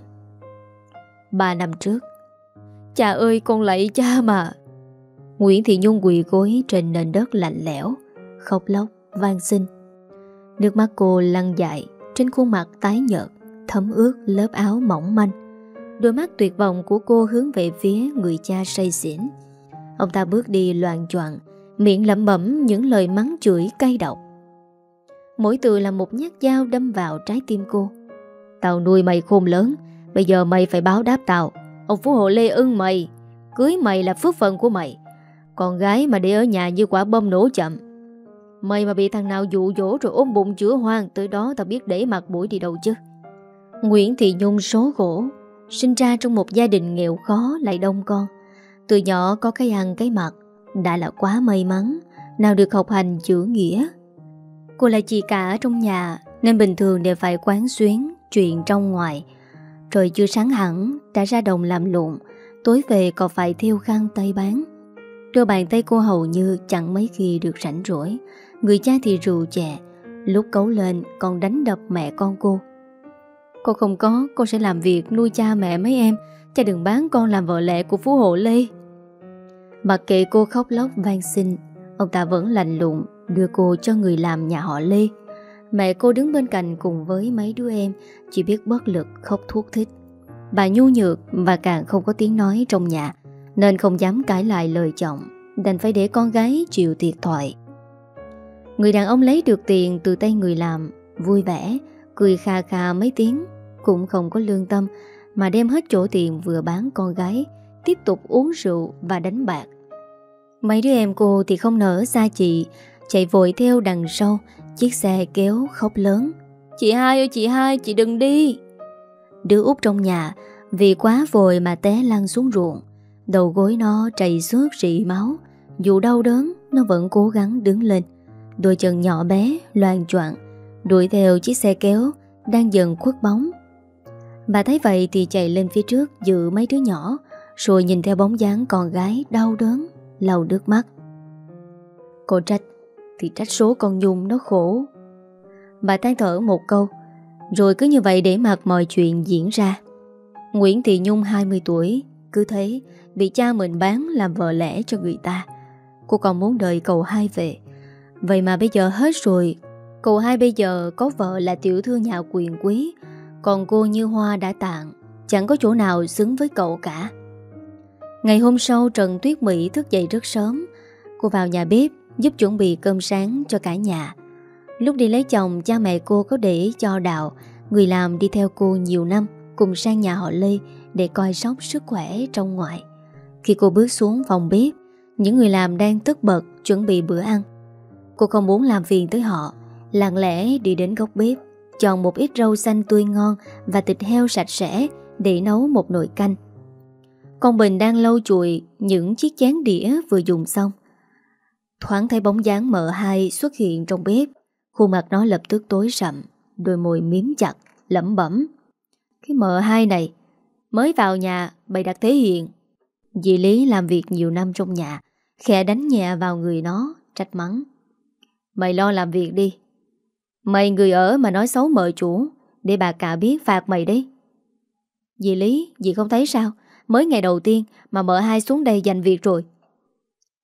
Ba năm trước, cha ơi con lạy cha mà. Nguyễn Thị Nhung quỳ gối trên nền đất lạnh lẽo, khóc lóc van xin. Nước mắt cô lăn dài trên khuôn mặt tái nhợt, thấm ướt lớp áo mỏng manh. Đôi mắt tuyệt vọng của cô hướng về phía người cha say xỉn. Ông ta bước đi loạng choạng, miệng lẩm bẩm những lời mắng chửi cay độc. Mỗi từ là một nhát dao đâm vào trái tim cô. Tao nuôi mày khôn lớn, bây giờ mày phải báo đáp tao. Ông Phú Hộ Lê ưng mày, cưới mày là phước phận của mày. Con gái mà để ở nhà như quả bom nổ chậm. Mày mà bị thằng nào dụ dỗ rồi ôm bụng chữa hoang, tới đó tao biết để mặt mũi đi đâu chứ. Nguyễn Thị Nhung số khổ, sinh ra trong một gia đình nghèo khó lại đông con. Từ nhỏ có cái ăn cái mặc đã là quá may mắn, nào được học hành chữ nghĩa. Cô là chị cả trong nhà, nên bình thường đều phải quán xuyến chuyện trong ngoài. Trời chưa sáng hẳn đã ra đồng làm lụng, tối về còn phải thiêu khăn tay bán. Đôi bàn tay cô hầu như chẳng mấy khi được rảnh rỗi. Người cha thì rượu chè, lúc cấu lên còn đánh đập mẹ con cô. Cô không có, cô sẽ làm việc nuôi cha mẹ mấy em. Cha đừng bán con làm vợ lẽ của Phú Hộ Lê. Mặc kệ cô khóc lóc van xin, ông ta vẫn lạnh lùng đưa cô cho người làm nhà họ Lê. Mẹ cô đứng bên cạnh cùng với mấy đứa em, chỉ biết bất lực khóc thuốc thích. Bà nhu nhược và càng không có tiếng nói trong nhà, nên không dám cãi lại lời chồng, đành phải để con gái chịu thiệt thòi. Người đàn ông lấy được tiền từ tay người làm, vui vẻ, cười kha kha mấy tiếng, cũng không có lương tâm, mà đem hết chỗ tiền vừa bán con gái, tiếp tục uống rượu và đánh bạc. Mấy đứa em cô thì không nỡ xa chị, chạy vội theo đằng sau chiếc xe kéo khóc lớn. Chị hai ơi chị hai, chị đừng đi. Đứa út trong nhà vì quá vội mà té lăn xuống ruộng. Đầu gối nó trầy xước rỉ máu. Dù đau đớn, nó vẫn cố gắng đứng lên. Đôi chân nhỏ bé loạng choạng đuổi theo chiếc xe kéo đang dần khuất bóng. Bà thấy vậy thì chạy lên phía trước giữ mấy đứa nhỏ, rồi nhìn theo bóng dáng con gái đau đớn, lau nước mắt. Cô trách thì trách số con Nhung nó khổ. Bà than thở một câu, rồi cứ như vậy để mặc mọi chuyện diễn ra. Nguyễn Thị Nhung hai mươi tuổi, cứ thế bị cha mình bán làm vợ lẽ cho người ta. Cô còn muốn đợi cậu hai về. Vậy mà bây giờ hết rồi. Cậu hai bây giờ có vợ là tiểu thư nhà quyền quý, còn cô như hoa đã tàn, chẳng có chỗ nào xứng với cậu cả. Ngày hôm sau, Trần Tuyết Mỹ thức dậy rất sớm. Cô vào nhà bếp giúp chuẩn bị cơm sáng cho cả nhà. Lúc đi lấy chồng, cha mẹ cô có để cho Đào, người làm đi theo cô nhiều năm, cùng sang nhà họ Lê để coi sóc sức khỏe trong ngoại. Khi cô bước xuống phòng bếp, những người làm đang tất bật chuẩn bị bữa ăn. Cô không muốn làm phiền tới họ, lặng lẽ đi đến góc bếp, chọn một ít rau xanh tươi ngon và thịt heo sạch sẽ để nấu một nồi canh. Con Bình đang lau chùi những chiếc chén đĩa vừa dùng xong. Thoáng thấy bóng dáng mợ hai xuất hiện trong bếp. Khuôn mặt nó lập tức tối sậm, đôi môi miếm chặt, lẩm bẩm. Cái mợ hai này mới vào nhà bày đặt thể hiện. Dì Lý làm việc nhiều năm trong nhà, khẽ đánh nhẹ vào người nó, trách mắng. Mày lo làm việc đi. Mày người ở mà nói xấu mợ chủ, để bà cả biết phạt mày đấy. Dì Lý, dì không thấy sao? Mới ngày đầu tiên mà mợ hai xuống đây giành việc rồi.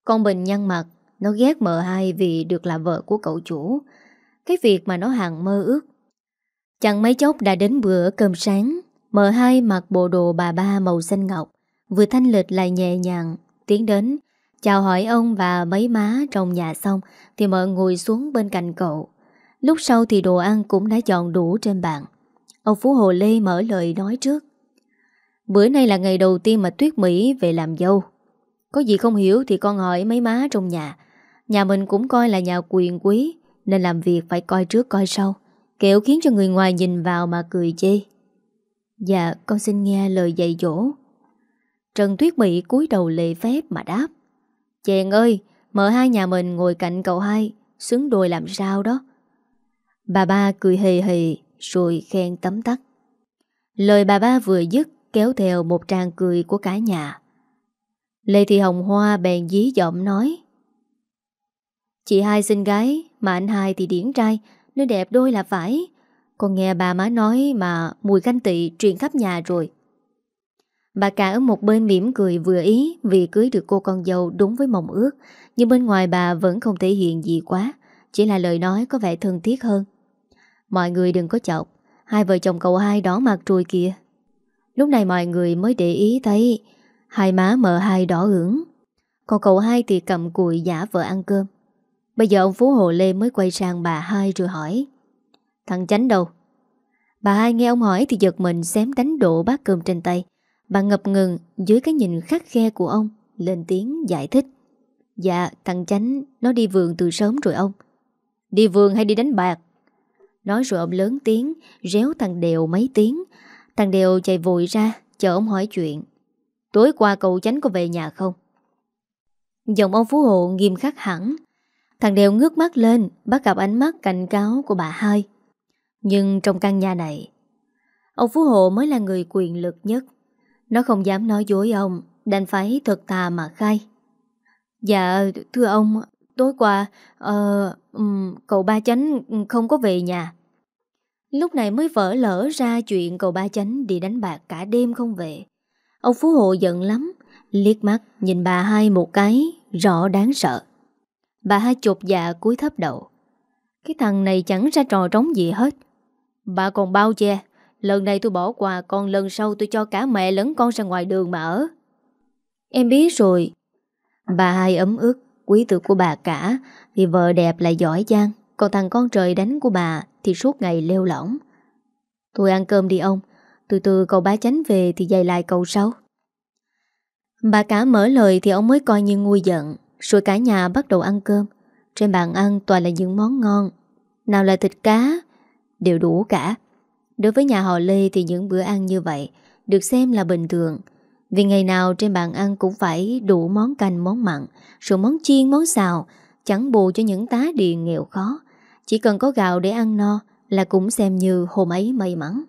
Con Bình nhăn mặt. Nó ghét mợ hai vì được là vợ của cậu chủ, cái việc mà nó hằng mơ ước. Chẳng mấy chốc đã đến bữa cơm sáng. Mợ hai mặc bộ đồ bà ba màu xanh ngọc, vừa thanh lịch lại nhẹ nhàng tiến đến chào hỏi ông và mấy má trong nhà xong thì mợ ngồi xuống bên cạnh cậu. Lúc sau thì đồ ăn cũng đã chọn đủ trên bàn. Ông Phú Hồ Lê mở lời nói trước. Bữa nay là ngày đầu tiên mà Tuyết Mỹ về làm dâu. Có gì không hiểu thì con hỏi mấy má trong nhà. Nhà mình cũng coi là nhà quyền quý, nên làm việc phải coi trước coi sau, kẻo khiến cho người ngoài nhìn vào mà cười chê. Dạ con xin nghe lời dạy dỗ. Trần Tuyết Mỹ cúi đầu lễ phép mà đáp. Chàng ơi, mợ hai nhà mình ngồi cạnh cậu hai, xứng đôi làm sao đó. Bà ba cười hề hề rồi khen tấm tắc. Lời bà ba vừa dứt kéo theo một tràng cười của cả nhà. Lê Thị Hồng Hoa bèn dí giọng nói. Chị hai xinh gái, mà anh hai thì điển trai, nên đẹp đôi là phải. Con nghe bà má nói mà mùi canh tị truyền khắp nhà rồi. Bà cả ở một bên mỉm cười vừa ý vì cưới được cô con dâu đúng với mong ước, nhưng bên ngoài bà vẫn không thể hiện gì quá, chỉ là lời nói có vẻ thân thiết hơn. Mọi người đừng có chọc, hai vợ chồng cậu hai đỏ mặt rồi kìa. Lúc này mọi người mới để ý thấy hai má mợ hai đỏ ửng, còn cậu hai thì cầm cùi giả vợ ăn cơm. Bây giờ ông Phú Hồ Lê mới quay sang bà hai rồi hỏi. Thằng Chánh đâu? Bà hai nghe ông hỏi thì giật mình xém đánh đổ bát cơm trên tay. Bà ngập ngừng dưới cái nhìn khắt khe của ông, lên tiếng giải thích. Dạ thằng Chánh nó đi vườn từ sớm rồi ông. Đi vườn hay đi đánh bạc? Nói rồi ông lớn tiếng réo thằng Đều mấy tiếng. Thằng Đều chạy vội ra chờ ông hỏi chuyện. Tối qua cậu Chánh có về nhà không? Giọng ông Phú Hộ nghiêm khắc hẳn. Thằng Đều ngước mắt lên, bắt gặp ánh mắt cảnh cáo của bà hai. Nhưng trong căn nhà này, ông Phú Hộ mới là người quyền lực nhất. Nó không dám nói dối ông, đành phải thật thà mà khai. Dạ thưa ông, tối qua uh, um, cậu Ba Chánh không có về nhà. Lúc này mới vỡ lỡ ra chuyện cậu Ba Chánh đi đánh bạc cả đêm không về. Ông Phú Hộ giận lắm, liếc mắt nhìn bà hai một cái rõ đáng sợ. Bà hai chột dạ cúi thấp đầu. Cái thằng này chẳng ra trò trống gì hết. Bà còn bao che. Lần này tôi bỏ qua, còn lần sau tôi cho cả mẹ lẫn con ra ngoài đường mà ở. Em biết rồi. Bà hai ấm ức. Quý tử của bà cả thì vợ đẹp lại giỏi giang, còn thằng con trời đánh của bà thì suốt ngày lêu lỏng. Tôi ăn cơm đi ông. Từ từ cậu Bá Chánh về thì dày lại cậu sau. Bà cả mở lời thì ông mới coi như nguôi giận. Rồi cả nhà bắt đầu ăn cơm. Trên bàn ăn toàn là những món ngon, nào là thịt cá, đều đủ cả. Đối với nhà họ Lê thì những bữa ăn như vậy được xem là bình thường, vì ngày nào trên bàn ăn cũng phải đủ món canh món mặn, rồi món chiên món xào, chẳng bù cho những tá điền nghèo khó. Chỉ cần có gạo để ăn no là cũng xem như hôm ấy may mắn.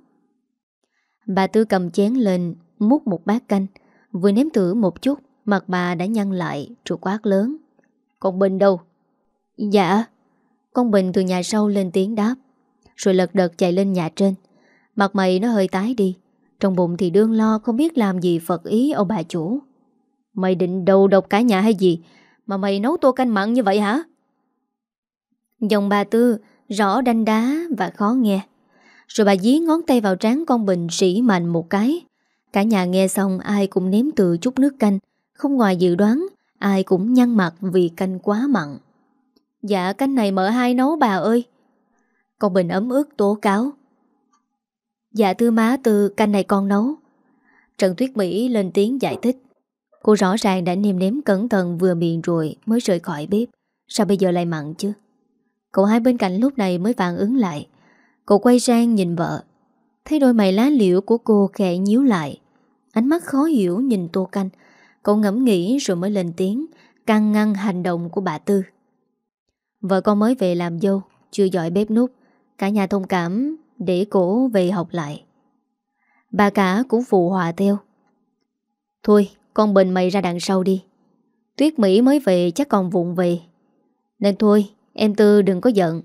Bà Tư cầm chén lên múc một bát canh, vừa nếm thử một chút, mặt bà đã nhăn lại rồi quát lớn. Con Bình đâu? Dạ. Con Bình từ nhà sau lên tiếng đáp, rồi lật đật chạy lên nhà trên. Mặt mày nó hơi tái đi, trong bụng thì đương lo không biết làm gì phật ý ông bà chủ. Mày định đầu độc cả nhà hay gì mà mày nấu tô canh mặn như vậy hả? Giọng bà Tư rõ đanh đá và khó nghe. Rồi bà dí ngón tay vào trán con Bình sỉ mạnh một cái. Cả nhà nghe xong ai cũng nếm từ chút nước canh. Không ngoài dự đoán, ai cũng nhăn mặt vì canh quá mặn. Dạ canh này mợ hai nấu bà ơi. Con Bình ấm ức tố cáo. Dạ thưa má Tư, canh này con nấu. Trần Tuyết Mỹ lên tiếng giải thích. Cô rõ ràng đã nêm nếm cẩn thận vừa miệng rồi mới rời khỏi bếp. Sao bây giờ lại mặn chứ? Cậu hai bên cạnh lúc này mới phản ứng lại. Cậu quay sang nhìn vợ, thấy đôi mày lá liễu của cô khẽ nhíu lại, ánh mắt khó hiểu nhìn tô canh. Cậu ngẫm nghĩ rồi mới lên tiếng can ngăn hành động của bà Tư. Vợ con mới về làm dâu, chưa giỏi bếp núc, cả nhà thông cảm để cổ về học lại. Bà cả cũng phụ họa theo. Thôi con Bình mày ra đằng sau đi, Tuyết Mỹ mới về chắc còn vụng về, nên thôi em Tư đừng có giận.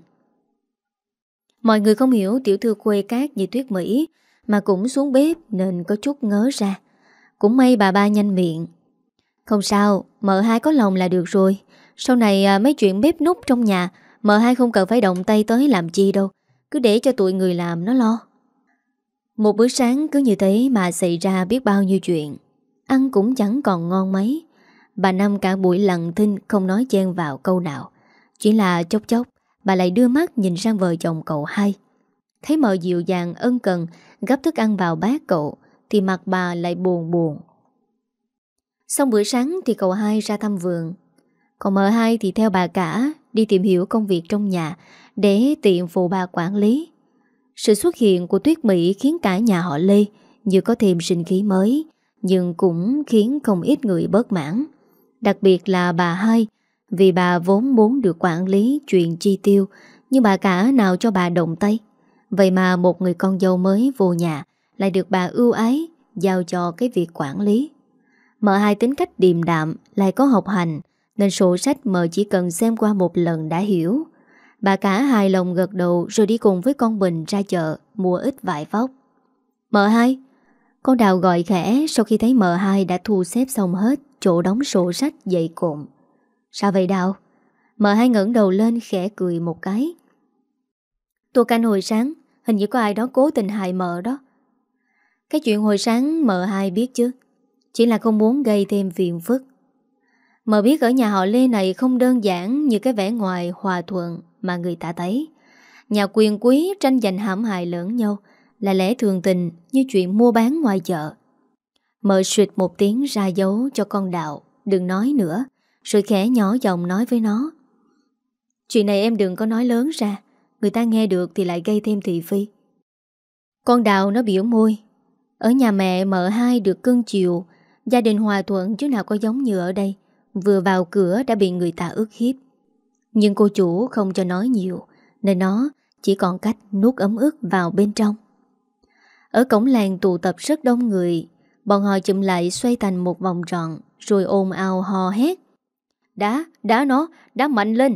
Mọi người không hiểu tiểu thư quê cát như Tuyết Mỹ mà cũng xuống bếp nên có chút ngớ ra. Cũng may bà ba nhanh miệng. Không sao, mợ hai có lòng là được rồi. Sau này à, mấy chuyện bếp núc trong nhà mợ hai không cần phải động tay tới làm chi đâu. Cứ để cho tụi người làm nó lo. Một bữa sáng cứ như thế mà xảy ra biết bao nhiêu chuyện. Ăn cũng chẳng còn ngon mấy. Bà Năm cả buổi lặng thinh không nói chen vào câu nào. Chỉ là chốc chốc bà lại đưa mắt nhìn sang vợ chồng cậu hai. Thấy mợ dịu dàng ân cần gắp thức ăn vào bát cậu thì mặt bà lại buồn buồn. Xong bữa sáng thì cậu hai ra thăm vườn. Còn mợ hai thì theo bà cả đi tìm hiểu công việc trong nhà để tiện phụ bà quản lý. Sự xuất hiện của Tuyết Mỹ khiến cả nhà họ Lê như có thêm sinh khí mới, nhưng cũng khiến không ít người bớt mãn. Đặc biệt là bà hai, vì bà vốn muốn được quản lý chuyện chi tiêu, nhưng bà cả nào cho bà động tay. Vậy mà một người con dâu mới vô nhà lại được bà ưu ái giao cho cái việc quản lý. Mợ hai tính cách điềm đạm, lại có học hành, nên sổ sách mợ chỉ cần xem qua một lần đã hiểu. Bà cả hài lòng gật đầu rồi đi cùng với con Bình ra chợ mua ít vải vóc. Mợ hai, con Đào gọi khẽ sau khi thấy mợ hai đã thu xếp xong hết chỗ đóng sổ sách dậy cộm. Sao vậy Đào? Mợ hai ngẩng đầu lên khẽ cười một cái. Tôi canh hồi sáng, hình như có ai đó cố tình hại mợ đó. Cái chuyện hồi sáng mợ hai biết chứ, chỉ là không muốn gây thêm phiền phức. Mợ biết ở nhà họ Lê này không đơn giản như cái vẻ ngoài hòa thuận mà người ta thấy. Nhà quyền quý tranh giành hãm hại lẫn nhau là lẽ thường tình như chuyện mua bán ngoài chợ. Mợ suyệt một tiếng ra dấu cho con Đạo đừng nói nữa, rồi khẽ nhỏ giọng nói với nó. Chuyện này em đừng có nói lớn ra, người ta nghe được thì lại gây thêm thị phi. Con Đạo nó biểu môi. Ở nhà mẹ mợ hai được cưng chiều, gia đình hòa thuận chứ nào có giống như ở đây. Vừa vào cửa đã bị người ta ức hiếp. Nhưng cô chủ không cho nói nhiều, nên nó chỉ còn cách nuốt ấm ức vào bên trong. Ở cổng làng tụ tập rất đông người. Bọn họ chụm lại xoay thành một vòng tròn, rồi ồn ào hò hét. Đá, đá nó, đá mạnh lên.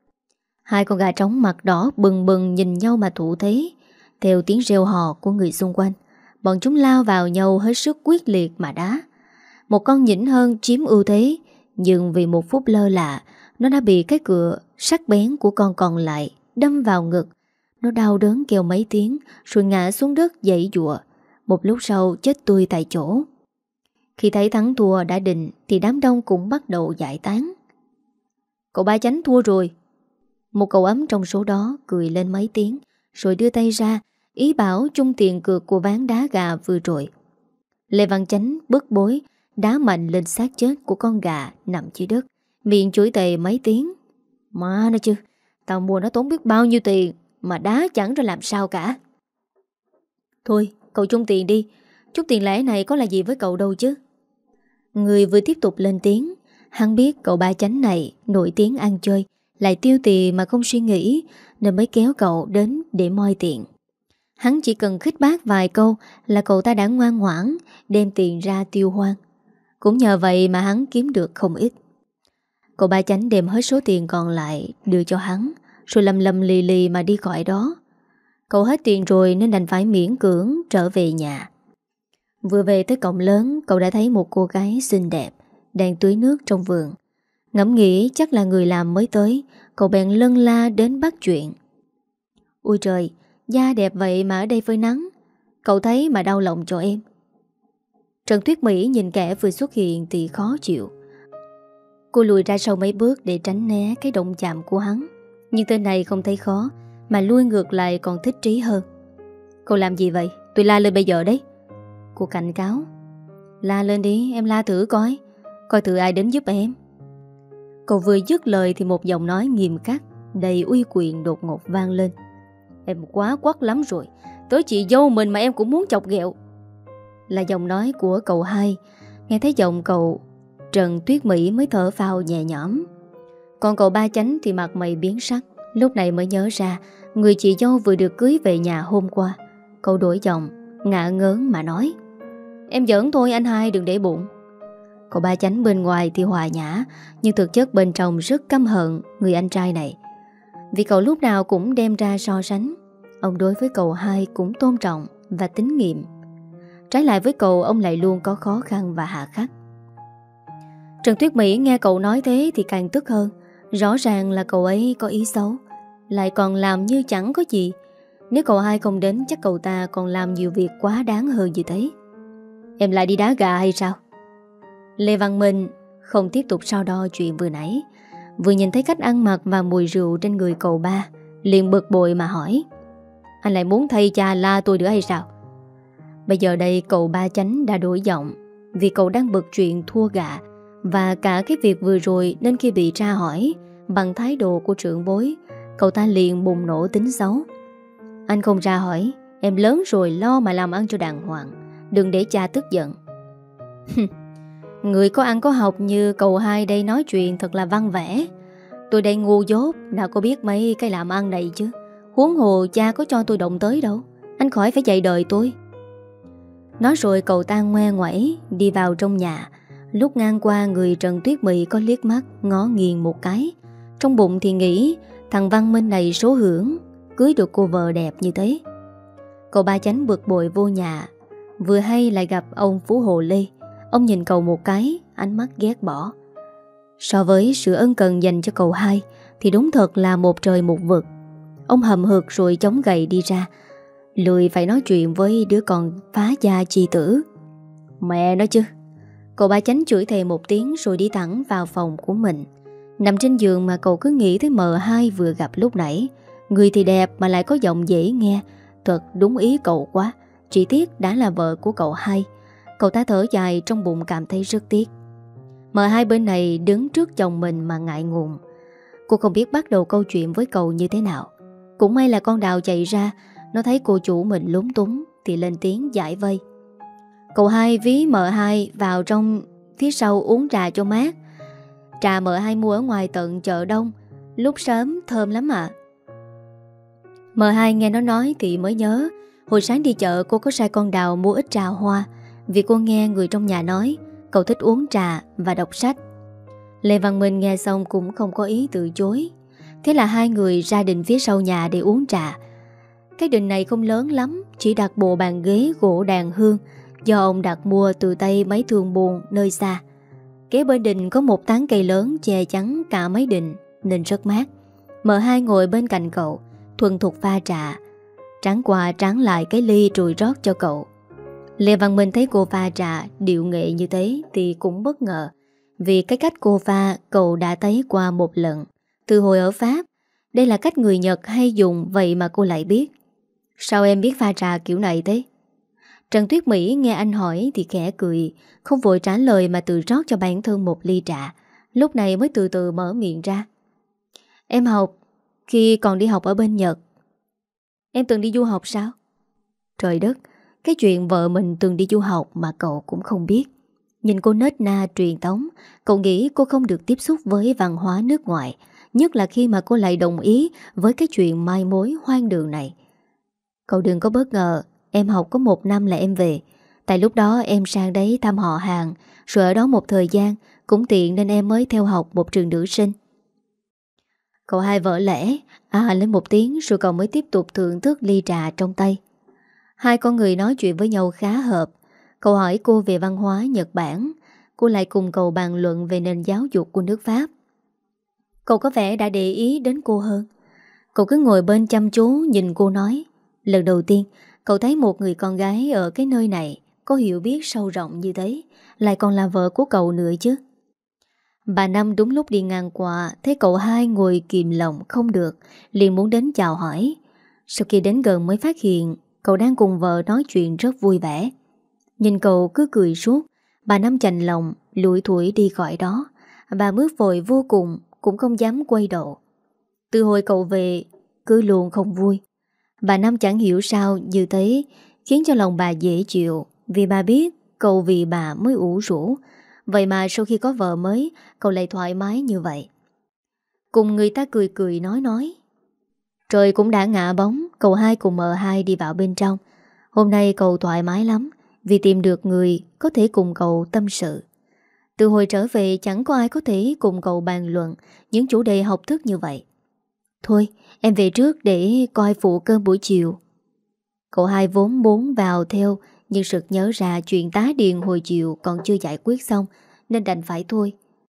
Hai con gà trống mặt đỏ bừng bừng nhìn nhau mà thủ thế. Theo tiếng reo hò của người xung quanh, bọn chúng lao vào nhau hết sức quyết liệt mà đá. Một con nhỉnh hơn chiếm ưu thế, nhưng vì một phút lơ là, nó đã bị cái cựa sắc bén của con còn lại đâm vào ngực. Nó đau đớn kêu mấy tiếng rồi ngã xuống đất giãy giụa. Một lúc sau chết tươi tại chỗ. Khi thấy thắng thua đã định thì đám đông cũng bắt đầu giải tán. Cậu ba Chánh thua rồi. Một cậu ấm trong số đó cười lên mấy tiếng rồi đưa tay ra ý bảo chung tiền cược của ván đá gà vừa rồi. Lê Văn Chánh bức bối đá mạnh lên xác chết của con gà nằm dưới đất, miệng chửi tề mấy tiếng. Má nó chứ, tao mua nó tốn biết bao nhiêu tiền mà đá chẳng ra làm sao cả. Thôi, cậu chung tiền đi, chút tiền lẻ này có là gì với cậu đâu chứ. Người vừa tiếp tục lên tiếng. Hắn biết cậu ba Chánh này nổi tiếng ăn chơi, lại tiêu tiền mà không suy nghĩ, nên mới kéo cậu đến để moi tiền. Hắn chỉ cần khích bác vài câu là cậu ta đã ngoan ngoãn đem tiền ra tiêu hoang. Cũng nhờ vậy mà hắn kiếm được không ít. Cậu ba Chánh đem hết số tiền còn lại đưa cho hắn, rồi lầm lầm lì lì mà đi khỏi đó. Cậu hết tiền rồi nên đành phải miễn cưỡng trở về nhà. Vừa về tới cổng lớn, cậu đã thấy một cô gái xinh đẹp đang tưới nước trong vườn. Ngẫm nghĩ chắc là người làm mới tới, cậu bèn lân la đến bắt chuyện. Ôi trời, da đẹp vậy mà ở đây phơi nắng, cậu thấy mà đau lòng cho em. Trần Tuyết Mỹ nhìn kẻ vừa xuất hiện thì khó chịu. Cô lùi ra sau mấy bước để tránh né cái động chạm của hắn. Nhưng tên này không thấy khó, mà lui ngược lại còn thích trí hơn. Cậu làm gì vậy? Tôi la lên bây giờ đấy. Cô cảnh cáo. La lên đi, em la thử coi, coi thử ai đến giúp em. Cậu vừa dứt lời thì một giọng nói nghiêm khắc, đầy uy quyền đột ngột vang lên. Em quá quắc lắm rồi, tới chị dâu mình mà em cũng muốn chọc ghẹo. Là giọng nói của cậu hai. Nghe thấy giọng cậu, Trần Tuyết Mỹ mới thở phào nhẹ nhõm. Còn cậu ba Chánh thì mặt mày biến sắc. Lúc này mới nhớ ra người chị dâu vừa được cưới về nhà hôm qua. Cậu đổi giọng, ngạ ngớn mà nói. Em giỡn thôi anh hai, đừng để bụng. Cậu ba Chánh bên ngoài thì hòa nhã, nhưng thực chất bên trong rất căm hận người anh trai này. Vì cậu lúc nào cũng đem ra so sánh. Ông đối với cậu hai cũng tôn trọng và tín nhiệm. Trái lại với cậu, ông lại luôn có khó khăn và hà khắc. Trần Tuyết Mỹ nghe cậu nói thế thì càng tức hơn. Rõ ràng là cậu ấy có ý xấu, lại còn làm như chẳng có gì. Nếu cậu hai không đến chắc cậu ta còn làm nhiều việc quá đáng hơn như thế. Em lại đi đá gà hay sao? Lê Văn Minh không tiếp tục so đo chuyện vừa nãy. Vừa nhìn thấy cách ăn mặc và mùi rượu trên người cậu ba, liền bực bội mà hỏi: Anh lại muốn thay cha la tôi nữa hay sao? Bây giờ đây cậu ba Chánh đã đổi giọng, vì cậu đang bực chuyện thua gạ và cả cái việc vừa rồi, nên khi bị tra hỏi bằng thái độ của trưởng bối, cậu ta liền bùng nổ tính xấu. Anh không ra hỏi, em lớn rồi lo mà làm ăn cho đàng hoàng, đừng để cha tức giận. Người có ăn có học như cậu hai đây nói chuyện thật là văn vẻ. Tôi đây ngu dốt, nào có biết mấy cái làm ăn này chứ. Huống hồ cha có cho tôi động tới đâu, anh khỏi phải dạy đời tôi. Nói rồi cậu ta ngoe ngoẩy đi vào trong nhà. Lúc ngang qua người Trần Tuyết Mỹ có liếc mắt ngó nghiêng một cái. Trong bụng thì nghĩ thằng Văn Minh này số hưởng, cưới được cô vợ đẹp như thế. Cậu ba Chánh bực bội vô nhà, vừa hay lại gặp ông Phú Hồ Lê. Ông nhìn cậu một cái, ánh mắt ghét bỏ. So với sự ân cần dành cho cậu hai thì đúng thật là một trời một vực. Ông hầm hực rồi chống gậy đi ra, lười phải nói chuyện với đứa con phá gia chi tử. Mẹ nói chứ. Cậu ba Chánh chửi thề một tiếng rồi đi thẳng vào phòng của mình. Nằm trên giường mà cậu cứ nghĩ tới mờ hai vừa gặp lúc nãy. Người thì đẹp mà lại có giọng dễ nghe, thật đúng ý cậu quá. Chỉ tiếc đã là vợ của cậu hai. Cậu ta thở dài, trong bụng cảm thấy rất tiếc. Mờ hai bên này đứng trước chồng mình mà ngại ngùng. Cô không biết bắt đầu câu chuyện với cậu như thế nào. Cũng may là con Đào chạy ra, nó thấy cô chủ mình lúng túng thì lên tiếng giải vây. Cậu hai ví mợ hai vào trong phía sau uống trà cho mát. Trà mợ hai mua ở ngoài tận chợ Đông, lúc sớm thơm lắm ạ. À. Mợ hai nghe nó nói thì mới nhớ, hồi sáng đi chợ cô có sai con Đào mua ít trà hoa, vì cô nghe người trong nhà nói cậu thích uống trà và đọc sách. Lê Văn Minh nghe xong cũng không có ý từ chối. Thế là hai người ra đình phía sau nhà để uống trà. Cái đình này không lớn lắm, chỉ đặt bộ bàn ghế gỗ đàn hương, do ông đặt mua từ tay mấy thương buôn nơi xa. Kế bên đình có một tán cây lớn che chắn cả mấy đình nên rất mát. Mợ hai ngồi bên cạnh cậu, thuần thục pha trà, tráng qua tráng lại cái ly rồi rót cho cậu. Lê Văn Minh thấy cô pha trà điệu nghệ như thế thì cũng bất ngờ, vì cái cách cô pha cậu đã thấy qua một lần từ hồi ở Pháp. Đây là cách người Nhật hay dùng, vậy mà cô lại biết. Sao em biết pha trà kiểu này thế? Trần Tuyết Mỹ nghe anh hỏi thì khẽ cười, không vội trả lời mà tự rót cho bản thân một ly trà. Lúc này mới từ từ mở miệng ra. Em học khi còn đi học ở bên Nhật. Em từng đi du học sao? Trời đất, cái chuyện vợ mình từng đi du học mà cậu cũng không biết. Nhìn cô nết na truyền thống, cậu nghĩ cô không được tiếp xúc với văn hóa nước ngoài, nhất là khi mà cô lại đồng ý với cái chuyện mai mối hoang đường này. Cậu đừng có bất ngờ, em học có một năm là em về. Tại lúc đó em sang đấy thăm họ hàng, rồi ở đó một thời gian, cũng tiện nên em mới theo học một trường nữ sinh. Cậu hai vỡ lẽ, à lên một tiếng rồi cậu mới tiếp tục thưởng thức ly trà trong tay. Hai con người nói chuyện với nhau khá hợp. Cậu hỏi cô về văn hóa Nhật Bản, cô lại cùng cậu bàn luận về nền giáo dục của nước Pháp. Cậu có vẻ đã để ý đến cô hơn. Cậu cứ ngồi bên chăm chú nhìn cô nói. Lần đầu tiên cậu thấy một người con gái ở cái nơi này có hiểu biết sâu rộng như thế, lại còn là vợ của cậu nữa chứ. Bà Năm đúng lúc đi ngang qua, thấy cậu hai ngồi kìm lòng không được, liền muốn đến chào hỏi. Sau khi đến gần mới phát hiện cậu đang cùng vợ nói chuyện rất vui vẻ. Nhìn cậu cứ cười suốt, bà Năm chạnh lòng lủi thủi đi khỏi đó. Bà bước vội vô cùng, cũng không dám quay đầu. Từ hồi cậu về cứ luôn không vui. Bà Năm chẳng hiểu sao như thế khiến cho lòng bà dễ chịu, vì bà biết cậu vì bà mới ủ rũ. Vậy mà sau khi có vợ mới, cậu lại thoải mái như vậy. Cùng người ta cười cười nói nói. Trời cũng đã ngã bóng, cậu hai cùng mợ hai đi vào bên trong. Hôm nay cậu thoải mái lắm, vì tìm được người có thể cùng cậu tâm sự. Từ hồi trở về chẳng có ai có thể cùng cậu bàn luận những chủ đề học thức như vậy. Thôi, em về trước để coi phụ cơm buổi chiều. Cậu hai vốn muốn vào theo, nhưng sực nhớ ra chuyện tá điền hồi chiều còn chưa giải quyết xong, nên đành phải thôi.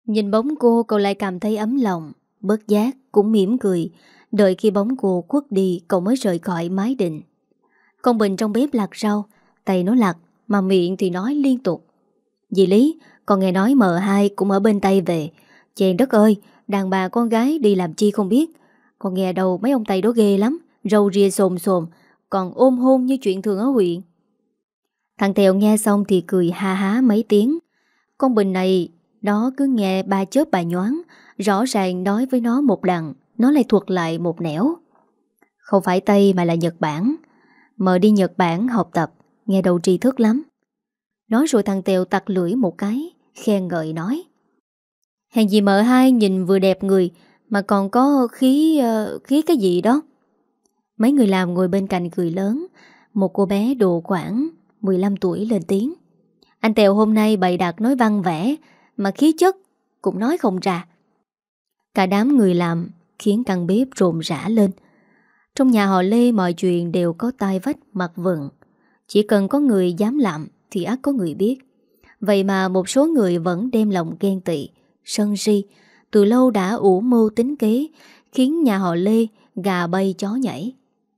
Nhìn bóng cô cậu lại cảm thấy ấm lòng. Bất giác cũng mỉm cười. Đợi khi bóng cô khuất đi, cậu mới rời khỏi mái đình. Con Bình trong bếp lặt rau, tay nó lặt mà miệng thì nói liên tục. Dì Lý, con nghe nói mợ hai cũng ở bên Tây về. Chèn đất ơi, đàn bà con gái đi làm chi không biết. Con nghe đâu mấy ông Tây đó ghê lắm, râu ria xồm xồm, còn ôm hôn như chuyện thường ở huyện. Thằng Tèo nghe xong thì cười ha há mấy tiếng. Con Bình này, nó cứ nghe ba chớp bà nhoáng, rõ ràng nói với nó một đằng, nó lại thuật lại một nẻo. Không phải Tây mà là Nhật Bản. Mợ đi Nhật Bản học tập, nghe đầu tri thức lắm. Nói rồi thằng Tèo tặc lưỡi một cái, khen ngợi nói. Hèn gì mợ hai nhìn vừa đẹp người, mà còn có khí, uh, khí cái gì đó. Mấy người làm ngồi bên cạnh cười lớn. Một cô bé độ khoảng mười lăm tuổi lên tiếng. Anh Tèo hôm nay bày đặt nói văn vẽ, mà khí chất cũng nói không ra. Cả đám người làm khiến căn bếp rộn rã lên. Trong nhà họ Lê mọi chuyện đều có tai vách mặt vừng. Chỉ cần có người dám làm thì ắt có người biết. Vậy mà một số người vẫn đem lòng ghen tị, sân si, từ lâu đã ủ mưu tính kế, khiến nhà họ Lê gà bay chó nhảy.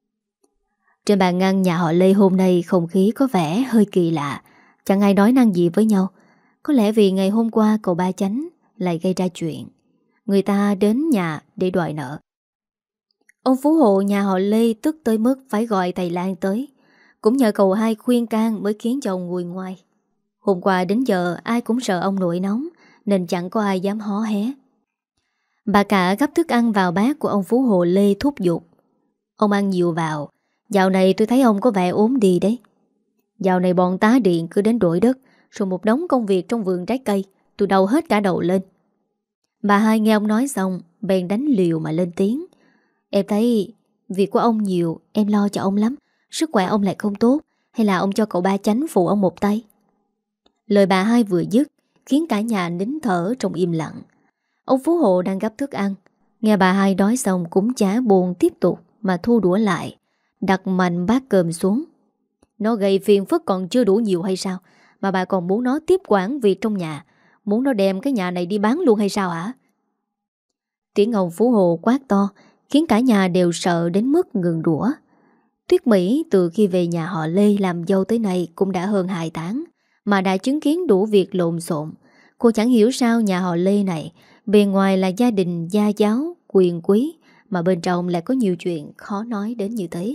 Trên bàn ăn nhà họ Lê hôm nay không khí có vẻ hơi kỳ lạ. Chẳng ai nói năng gì với nhau. Có lẽ vì ngày hôm qua cậu Ba Chánh lại gây ra chuyện. Người ta đến nhà để đòi nợ. Ông phú hộ nhà họ Lê tức tới mức phải gọi thầy Lan tới. Cũng nhờ cậu hai khuyên can mới khiến cho ông nguôi ngoai. Hôm qua đến giờ ai cũng sợ ông nổi nóng, nên chẳng có ai dám hó hé. Bà cả gắp thức ăn vào bát của ông phú hộ Lê thúc giục. Ông ăn nhiều vào. Dạo này tôi thấy ông có vẻ ốm đi đấy. Dạo này bọn tá điện cứ đến đổi đất, rồi một đống công việc trong vườn trái cây, tôi đau hết cả đầu lên. Bà hai nghe ông nói xong, bèn đánh liều mà lên tiếng. Em thấy việc của ông nhiều, em lo cho ông lắm. Sức khỏe ông lại không tốt, hay là ông cho cậu Ba Chánh phụ ông một tay? Lời bà hai vừa dứt khiến cả nhà nín thở trong im lặng. Ông phú hộ đang gắp thức ăn, nghe bà hai nói xong cũng chả buồn tiếp tục mà thu đũa lại, đặt mạnh bát cơm xuống. Nó gây phiền phức còn chưa đủ nhiều hay sao, mà bà còn muốn nó tiếp quản việc trong nhà, muốn nó đem cái nhà này đi bán luôn hay sao hả? Tiếng ông phú hộ quát to khiến cả nhà đều sợ đến mức ngừng đũa. Tuyết Mỹ từ khi về nhà họ Lê làm dâu tới nay cũng đã hơn hai tháng, mà đã chứng kiến đủ việc lộn xộn. Cô chẳng hiểu sao nhà họ Lê này bề ngoài là gia đình gia giáo, quyền quý, mà bên trong lại có nhiều chuyện khó nói đến như thế.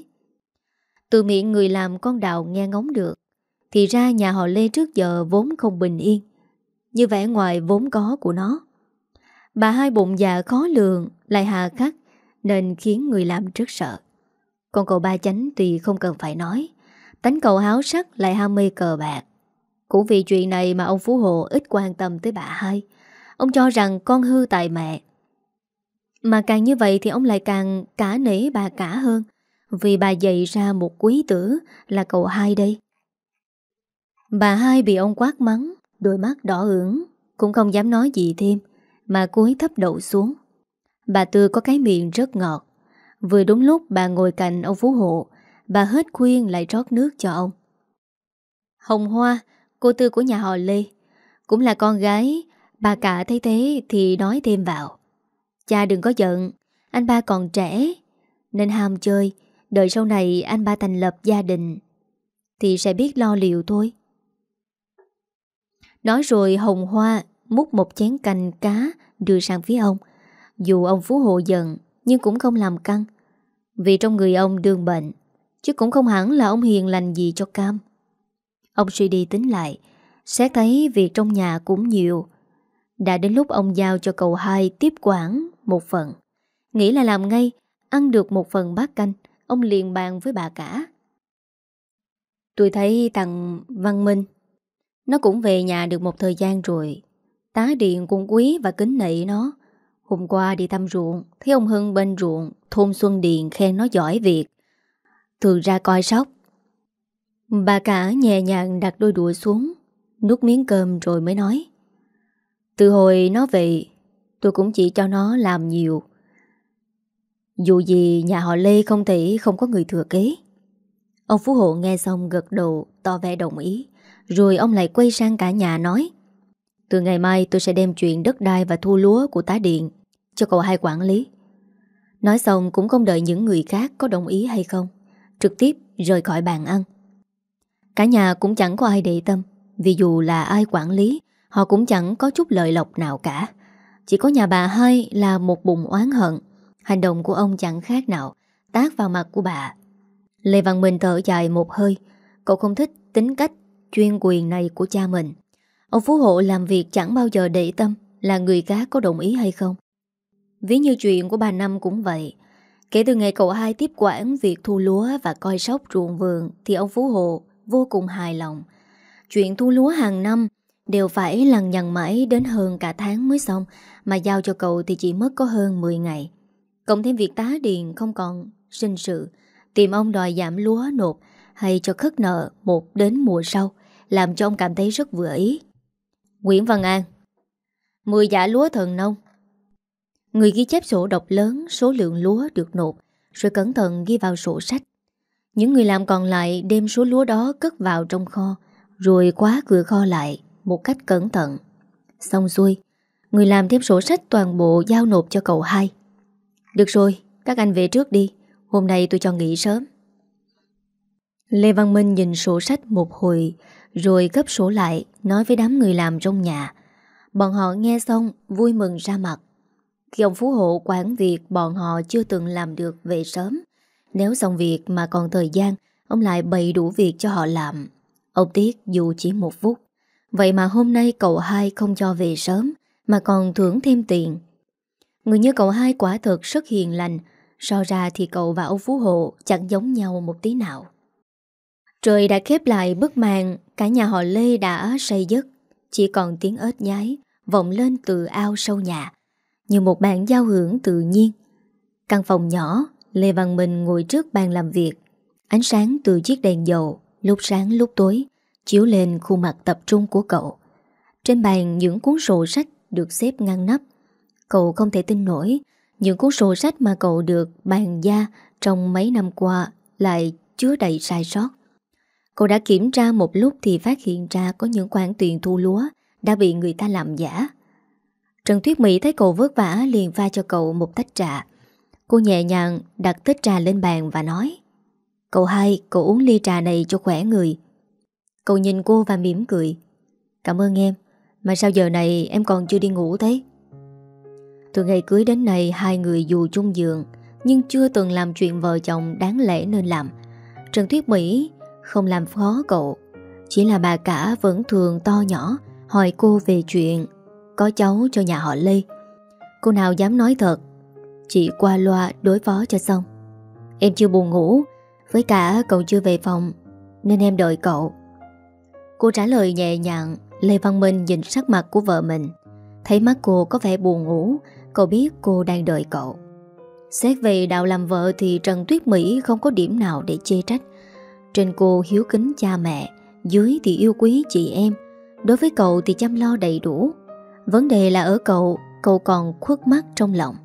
Từ miệng người làm con Đào nghe ngóng được, thì ra nhà họ Lê trước giờ vốn không bình yên như vẻ ngoài vốn có của nó. Bà hai bụng dạ khó lường lại hà khắc, nên khiến người làm rất sợ. Còn cậu Ba Chánh thì không cần phải nói, tánh cậu háo sắc lại ham mê cờ bạc. Cũng vì chuyện này mà ông phú hộ ít quan tâm tới bà hai. Ông cho rằng con hư tại mẹ. Mà càng như vậy thì ông lại càng cả nể bà cả hơn, vì bà dạy ra một quý tử là cậu hai đây. Bà hai bị ông quát mắng, đôi mắt đỏ ửng, cũng không dám nói gì thêm, mà cúi thấp đầu xuống. Bà Tư có cái miệng rất ngọt. Vừa đúng lúc bà ngồi cạnh ông phú hộ, bà hết khuyên lại rót nước cho ông. Hồng Hoa, cô Tư của nhà họ Lê, cũng là con gái. Bà cả thấy thế thì nói thêm vào. Cha đừng có giận, anh ba còn trẻ nên ham chơi. Đợi sau này anh ba thành lập gia đình thì sẽ biết lo liệu thôi. Nói rồi Hồng Hoa múc một chén canh cá đưa sang phía ông. Dù ông phú hộ giận nhưng cũng không làm căng, vì trong người ông đương bệnh, chứ cũng không hẳn là ông hiền lành gì cho cam. Ông suy đi tính lại, xét thấy việc trong nhà cũng nhiều. Đã đến lúc ông giao cho cậu hai tiếp quản một phần. Nghĩ là làm ngay, ăn được một phần bát canh, ông liền bàn với bà cả. Tôi thấy thằng Văn Minh, nó cũng về nhà được một thời gian rồi. Tá điện cũng quý và kính nể nó. Hôm qua đi thăm ruộng, thấy ông Hưng bên ruộng thôn Xuân Điền khen nó giỏi việc, thường ra coi sóc. Bà cả nhẹ nhàng đặt đôi đũa xuống, nuốt miếng cơm rồi mới nói. Từ hồi nó về, tôi cũng chỉ cho nó làm nhiều. Dù gì nhà họ Lê không thể không có người thừa kế. Ông phú hộ nghe xong gật đầu tỏ vẻ đồng ý. Rồi ông lại quay sang cả nhà nói. Từ ngày mai tôi sẽ đem chuyện đất đai và thu lúa của tá điện cho cậu hai quản lý. Nói xong cũng không đợi những người khác có đồng ý hay không, trực tiếp rời khỏi bàn ăn. Cả nhà cũng chẳng có ai để tâm, vì dù là ai quản lý, họ cũng chẳng có chút lợi lộc nào cả. Chỉ có nhà bà hai là một bụng oán hận. Hành động của ông chẳng khác nào tát vào mặt của bà. Lê Văn Minh thở dài một hơi. Cậu không thích tính cách chuyên quyền này của cha mình. Ông Phú Hộ làm việc chẳng bao giờ để tâm là người khác có đồng ý hay không. Ví như chuyện của bà Năm cũng vậy. Kể từ ngày cậu hai tiếp quản việc thu lúa và coi sóc ruộng vườn thì ông Phú Hộ vô cùng hài lòng. Chuyện thu lúa hàng năm đều phải lằng nhằng mãi đến hơn cả tháng mới xong, mà giao cho cậu thì chỉ mất có hơn mười ngày. Cộng thêm việc tá điền không còn sinh sự, tìm ông đòi giảm lúa nộp hay cho khất nợ một đến mùa sau, làm cho ông cảm thấy rất vừa ý. Nguyễn Văn An, mười giã lúa thần nông. Người ghi chép sổ đọc lớn số lượng lúa được nộp, rồi cẩn thận ghi vào sổ sách. Những người làm còn lại đem số lúa đó cất vào trong kho, rồi khóa cửa kho lại một cách cẩn thận. Xong xuôi, người làm thêm sổ sách toàn bộ giao nộp cho cậu hai. Được rồi, các anh về trước đi, hôm nay tôi cho nghỉ sớm. Lê Văn Minh nhìn sổ sách một hồi, rồi gấp sổ lại, nói với đám người làm trong nhà. Bọn họ nghe xong vui mừng ra mặt. Khi ông Phú Hộ quản việc bọn họ chưa từng làm được về sớm. Nếu xong việc mà còn thời gian, ông lại bày đủ việc cho họ làm. Ông tiếc dù chỉ một phút. Vậy mà hôm nay cậu hai không cho về sớm, mà còn thưởng thêm tiền. Người như cậu hai quả thật rất hiền lành. So ra thì cậu và ông Phú Hộ chẳng giống nhau một tí nào. Trời đã khép lại bức màn, cả nhà họ Lê đã say giấc. Chỉ còn tiếng ếch nhái vọng lên từ ao sâu nhà, như một bản giao hưởng tự nhiên. Căn phòng nhỏ, Lê Văn Minh ngồi trước bàn làm việc. Ánh sáng từ chiếc đèn dầu lúc sáng lúc tối chiếu lên khuôn mặt tập trung của cậu. Trên bàn những cuốn sổ sách được xếp ngăn nắp. Cậu không thể tin nổi, những cuốn sổ sách mà cậu được bàn gia trong mấy năm qua lại chứa đầy sai sót. Cậu đã kiểm tra một lúc thì phát hiện ra có những khoản tiền thu lúa đã bị người ta làm giả. Trần Tuyết Mỹ thấy cậu vất vả liền pha cho cậu một tách trà. Cô nhẹ nhàng đặt tách trà lên bàn và nói: Cậu hai, cậu uống ly trà này cho khỏe người. Cậu nhìn cô và mỉm cười: Cảm ơn em, mà sao giờ này em còn chưa đi ngủ thế? Từ ngày cưới đến nay hai người dù chung giường nhưng chưa từng làm chuyện vợ chồng đáng lẽ nên làm. Trần Tuyết Mỹ không làm khó cậu, chỉ là bà cả vẫn thường to nhỏ hỏi cô về chuyện có cháu cho nhà họ Lê. Cô nào dám nói thật, chỉ qua loa đối phó cho xong. Em chưa buồn ngủ, với cả cậu chưa về phòng nên em đợi cậu. Cô trả lời nhẹ nhàng. Lê Văn Minh nhìn sắc mặt của vợ mình, thấy mắt cô có vẻ buồn ngủ, cậu biết cô đang đợi cậu. Xét về đạo làm vợ thì Trần Tuyết Mỹ không có điểm nào để chê trách. Trên cô hiếu kính cha mẹ, dưới thì yêu quý chị em. Đối với cậu thì chăm lo đầy đủ. Vấn đề là ở cậu, cậu còn khuất mắt trong lòng.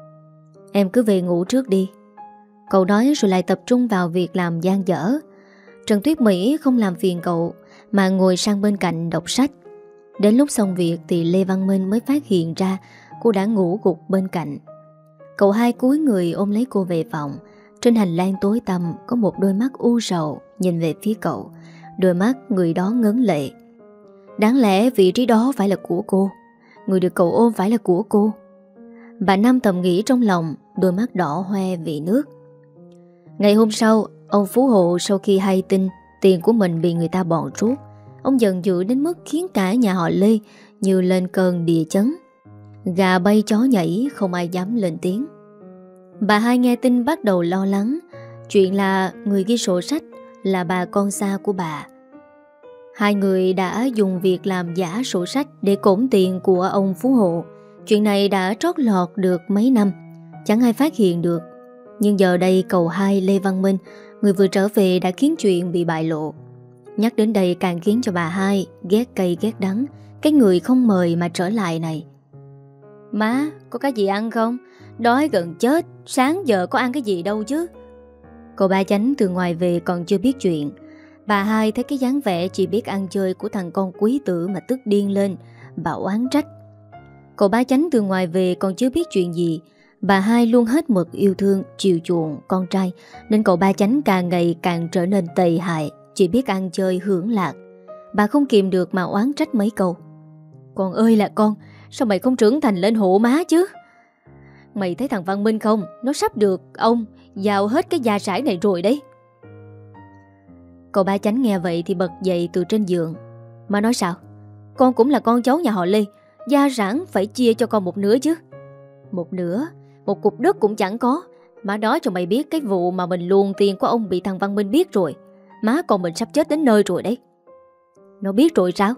Em cứ về ngủ trước đi, cậu nói rồi lại tập trung vào việc làm dang dở. Trần Tuyết Mỹ không làm phiền cậu mà ngồi sang bên cạnh đọc sách. Đến lúc xong việc thì Lê Văn Minh mới phát hiện ra cô đã ngủ gục bên cạnh. Cậu hai cúi người ôm lấy cô về phòng. Trên hành lang tối tăm có một đôi mắt u sầu nhìn về phía cậu. Đôi mắt người đó ngấn lệ. Đáng lẽ vị trí đó phải là của cô, người được cậu ôm phải là của cô. Bà Năm thầm nghĩ trong lòng, đôi mắt đỏ hoe vì nước. Ngày hôm sau, ông Phú Hộ sau khi hay tin tiền của mình bị người ta bọn rút, ông giận dữ đến mức khiến cả nhà họ Lê như lên cơn địa chấn. Gà bay chó nhảy, không ai dám lên tiếng. Bà hai nghe tin bắt đầu lo lắng. Chuyện là người ghi sổ sách là bà con xa của bà. Hai người đã dùng việc làm giả sổ sách để cỗng tiền của ông Phú Hộ. Chuyện này đã trót lọt được mấy năm, chẳng ai phát hiện được. Nhưng giờ đây cậu hai Lê Văn Minh, người vừa trở về, đã khiến chuyện bị bại lộ. Nhắc đến đây càng khiến cho bà hai ghét cay ghét đắng cái người không mời mà trở lại này. Má, có cái gì ăn không? Đói gần chết, sáng giờ có ăn cái gì đâu chứ. Cậu ba Chánh từ ngoài về còn chưa biết chuyện. Bà hai thấy cái dáng vẻ chỉ biết ăn chơi của thằng con quý tử mà tức điên lên. bà oán trách. Cậu ba Chánh từ ngoài về còn chưa biết chuyện gì. Bà hai luôn hết mực yêu thương, chiều chuộng con trai, nên cậu ba Chánh càng ngày càng trở nên tệ hại, chỉ biết ăn chơi hưởng lạc. Bà không kìm được mà oán trách mấy câu. Con ơi là con, sao mày không trưởng thành lên hộ má chứ? Mày thấy thằng Văn Minh không? Nó sắp được ông giao hết cái gia sản này rồi đấy. Cậu ba Chánh nghe vậy thì bật dậy từ trên giường. Má nói sao? Con cũng là con cháu nhà họ Lê, gia sản phải chia cho con một nửa chứ. Một nửa? Một cục đất cũng chẳng có. Má nói cho mày biết cái vụ mà mình luồn tiền của ông bị thằng Văn Minh biết rồi. Má con mình sắp chết đến nơi rồi đấy. Nó biết rồi sao?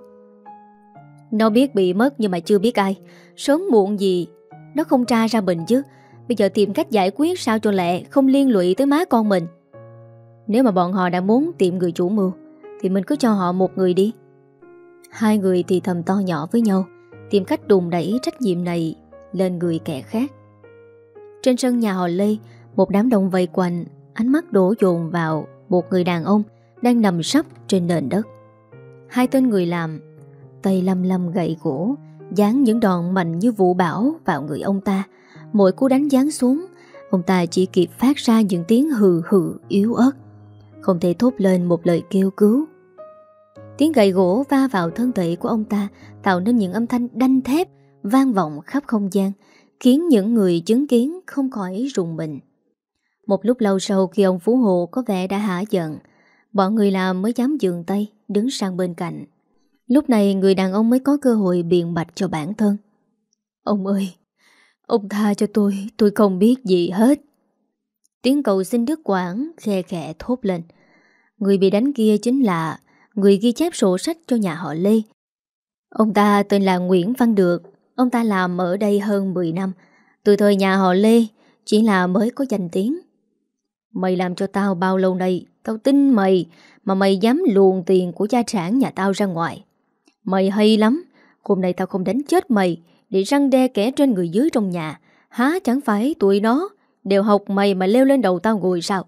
Nó biết bị mất nhưng mà chưa biết ai. Sớm muộn gì nó không tra ra mình chứ. Bây giờ tìm cách giải quyết sao cho lẹ, không liên lụy tới má con mình. Nếu mà bọn họ đã muốn tìm người chủ mưu thì mình cứ cho họ một người đi. Hai người thì thầm to nhỏ với nhau, tìm cách đùn đẩy trách nhiệm này lên người kẻ khác. Trên sân nhà họ Lê, một đám đông vây quanh, ánh mắt đổ dồn vào một người đàn ông đang nằm sấp trên nền đất. Hai tên người làm tay lăm lăm gậy gỗ, giáng những đòn mạnh như vũ bão vào người ông ta. Mỗi cú đánh giáng xuống, ông ta chỉ kịp phát ra những tiếng hừ hừ yếu ớt, không thể thốt lên một lời kêu cứu. Tiếng gậy gỗ va vào thân thể của ông ta tạo nên những âm thanh đanh thép vang vọng khắp không gian, khiến những người chứng kiến không khỏi rùng mình. Một lúc lâu sau, khi ông Phú Hộ có vẻ đã hả giận, bọn người làm mới dám dừng tay, đứng sang bên cạnh. Lúc này người đàn ông mới có cơ hội biện bạch cho bản thân. Ông ơi, ông tha cho tôi, tôi không biết gì hết. Tiếng cầu xin đứt quãng, khe khẽ thốt lên. Người bị đánh kia chính là người ghi chép sổ sách cho nhà họ Lê. Ông ta tên là Nguyễn Văn Được. Ông ta làm ở đây hơn mười năm. Từ thời nhà họ Lê chỉ là mới có danh tiếng. Mày làm cho tao bao lâu nay, tao tin mày, mà mày dám luồn tiền của gia sản nhà tao ra ngoài. Mày hay lắm. Hôm nay tao không đánh chết mày để răn đe kẻ trên người dưới trong nhà. Há chẳng phải tụi nó đều học mày mà leo lên đầu tao ngồi sao?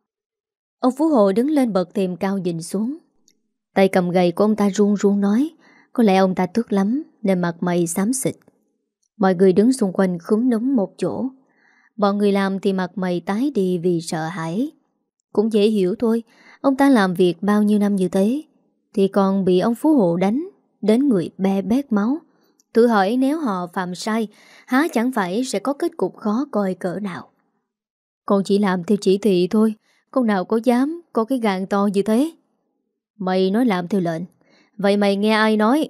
Ông Phú Hộ đứng lên bậc thềm cao nhìn xuống. Tay cầm gậy của ông ta run run nói. Có lẽ ông ta tức lắm nên mặt mày xám xịt. Mọi người đứng xung quanh khúm núm một chỗ. Bọn người làm thì mặt mày tái đi vì sợ hãi. Cũng dễ hiểu thôi. Ông ta làm việc bao nhiêu năm như thế thì còn bị ông Phú Hộ đánh đến người be bét máu. Tự hỏi nếu họ phạm sai, há chẳng phải sẽ có kết cục khó coi cỡ nào. Con chỉ làm theo chỉ thị thôi, con nào có dám có cái gan to như thế. Mày nói làm theo lệnh, vậy mày nghe ai nói?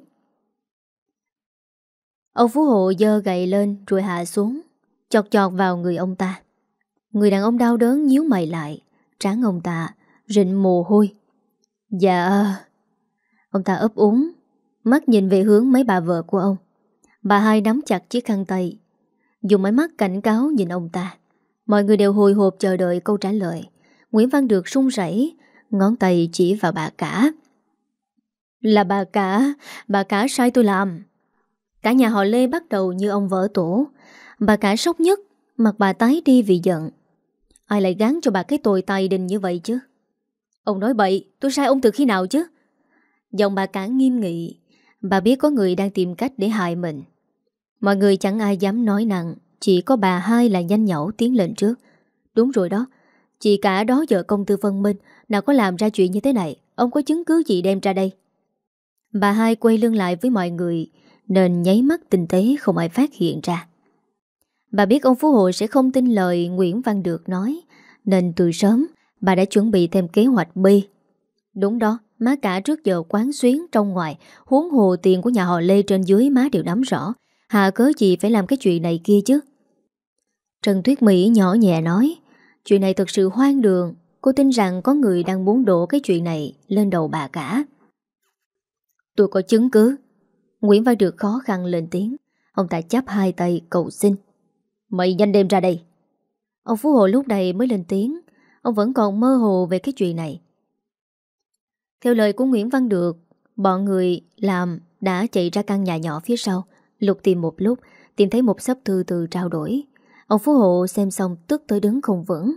Ông Phú Hộ giơ gậy lên rồi hạ xuống, chọt chọt vào người ông ta. Người đàn ông đau đớn nhíu mày lại, trán ông ta rịn mồ hôi. Dạ. Ông ta ấp úng, mắt nhìn về hướng mấy bà vợ của ông. Bà hai nắm chặt chiếc khăn tay, dùng ánh mắt cảnh cáo nhìn ông ta. Mọi người đều hồi hộp chờ đợi câu trả lời. Nguyễn Văn Được run rẩy, ngón tay chỉ vào bà cả. Là bà cả, bà cả sai tôi làm. Cả nhà họ Lê bắt đầu như ông vỡ tổ. Bà cả sốc nhất, mặt bà tái đi vì giận. Ai lại gán cho bà cái tội tài đình như vậy chứ? Ông nói bậy, tôi sai ông từ khi nào chứ? Giọng bà cả nghiêm nghị. Bà biết có người đang tìm cách để hại mình. Mọi người chẳng ai dám nói nặng, chỉ có bà hai là nhanh nhẩu tiến lên trước. Đúng rồi đó, chị cả đó vợ công Tư Phân Minh nào có làm ra chuyện như thế này. Ông có chứng cứ gì đem ra đây? Bà hai quay lưng lại với mọi người nên nháy mắt tinh tế không ai phát hiện ra. Bà biết ông Phú Hộ sẽ không tin lời Nguyễn Văn Được nói, nên từ sớm bà đã chuẩn bị thêm kế hoạch B. Đúng đó, má cả trước giờ quán xuyến trong ngoài, huống hồ tiền của nhà họ Lê trên dưới má đều nắm rõ. Hà cớ gì phải làm cái chuyện này kia chứ? Trần Tuyết Mỹ nhỏ nhẹ nói, chuyện này thật sự hoang đường. Cô tin rằng có người đang muốn đổ cái chuyện này lên đầu bà cả. Tôi có chứng cứ. Nguyễn Văn Được khó khăn lên tiếng. Ông ta chắp hai tay cầu xin. Mày nhanh đem ra đây. Ông Phú Hộ lúc này mới lên tiếng. Ông vẫn còn mơ hồ về cái chuyện này. Theo lời của Nguyễn Văn Được, bọn người làm đã chạy ra căn nhà nhỏ phía sau, lục tìm một lúc, tìm thấy một xấp thư từ trao đổi. Ông Phú Hộ xem xong tức tới đứng không vững.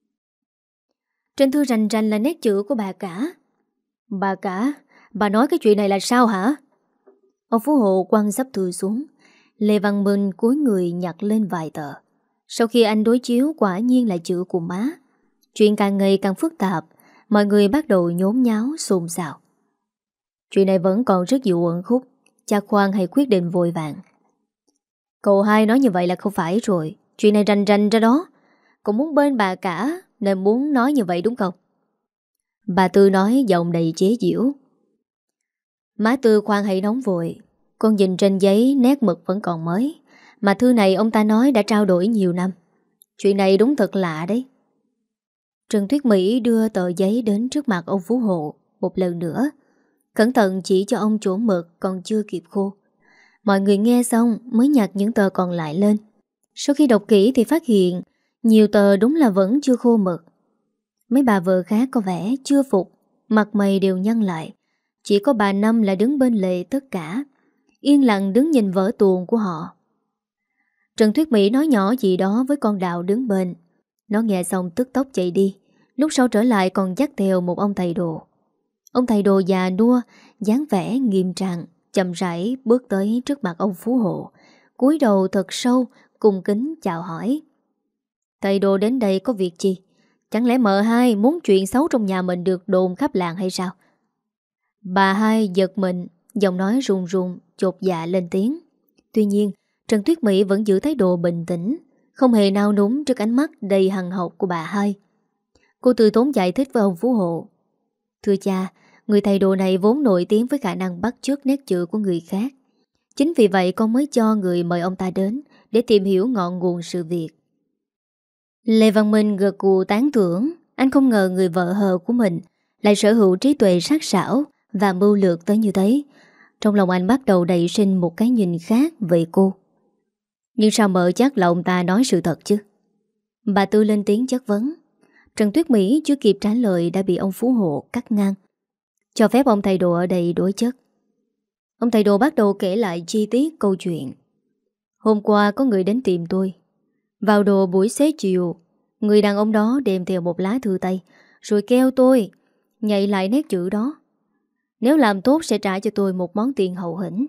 Trên thư rành rành là nét chữ của bà cả. Bà cả, bà nói cái chuyện này là sao hả? Ông Phú Hộ quăng sắp thư xuống. Lê Văn Minh cúi người nhặt lên vài tờ. Sau khi anh đối chiếu quả nhiên là chữ của má. Chuyện càng ngày càng phức tạp. Mọi người bắt đầu nhốn nháo xôn xao. Chuyện này vẫn còn rất nhiều uẩn khúc. Cha Khoan hãy quyết định vội vàng. Cậu hai nói như vậy là không phải rồi. Chuyện này rành rành ra đó. Cậu muốn bên bà cả nên muốn nói như vậy đúng không? Bà Tư nói giọng đầy chế giễu. Má Tư khoan hãy nóng vội. Con nhìn trên giấy nét mực vẫn còn mới. Mà thư này ông ta nói đã trao đổi nhiều năm. Chuyện này đúng thật lạ đấy. Trần Tuyết Mỹ đưa tờ giấy đến trước mặt ông Phú Hộ một lần nữa. Cẩn thận chỉ cho ông chỗ mực còn chưa kịp khô. Mọi người nghe xong mới nhặt những tờ còn lại lên. Sau khi đọc kỹ thì phát hiện nhiều tờ đúng là vẫn chưa khô mực. Mấy bà vợ khác có vẻ chưa phục, mặt mày đều nhăn lại. Chỉ có bà Năm là đứng bên lề tất cả, yên lặng đứng nhìn vở tuồng của họ. Trần Tuyết Mỹ nói nhỏ gì đó với con Đạo đứng bên. Nó nghe xong tức tốc chạy đi. Lúc sau trở lại còn dắt theo một ông thầy đồ. Ông thầy đồ già nua, dáng vẻ nghiêm trang, chậm rãi bước tới trước mặt ông Phú Hộ, cúi đầu thật sâu, cung kính chào hỏi. Thầy đồ đến đây có việc gì? Chẳng lẽ mợ hai muốn chuyện xấu trong nhà mình được đồn khắp làng hay sao? Bà hai giật mình, giọng nói run run, chột dạ lên tiếng. Tuy nhiên, Trần Tuyết Mỹ vẫn giữ thái độ bình tĩnh, không hề nao núng trước ánh mắt đầy hằn học của bà hai. Cô từ tốn giải thích với ông Phú Hộ. Thưa cha, người thầy đồ này vốn nổi tiếng với khả năng bắt chước nét chữ của người khác. Chính vì vậy con mới cho người mời ông ta đến để tìm hiểu ngọn nguồn sự việc. Lê Văn Minh gật gù tán thưởng. Anh không ngờ người vợ hờ của mình lại sở hữu trí tuệ sắc sảo và mưu lược tới như thế. Trong lòng anh bắt đầu đẩy sinh một cái nhìn khác về cô. Nhưng sao mợ chắc là ông ta nói sự thật chứ? Bà Tư lên tiếng chất vấn. Trần Tuyết Mỹ chưa kịp trả lời đã bị ông Phú Hộ cắt ngang, cho phép ông thầy đồ ở đây đối chất. Ông thầy đồ bắt đầu kể lại chi tiết câu chuyện. Hôm qua có người đến tìm tôi. Vào đồ buổi xế chiều, người đàn ông đó đem theo một lá thư tay, rồi kêu tôi nhạy lại nét chữ đó. Nếu làm tốt sẽ trả cho tôi một món tiền hậu hĩnh.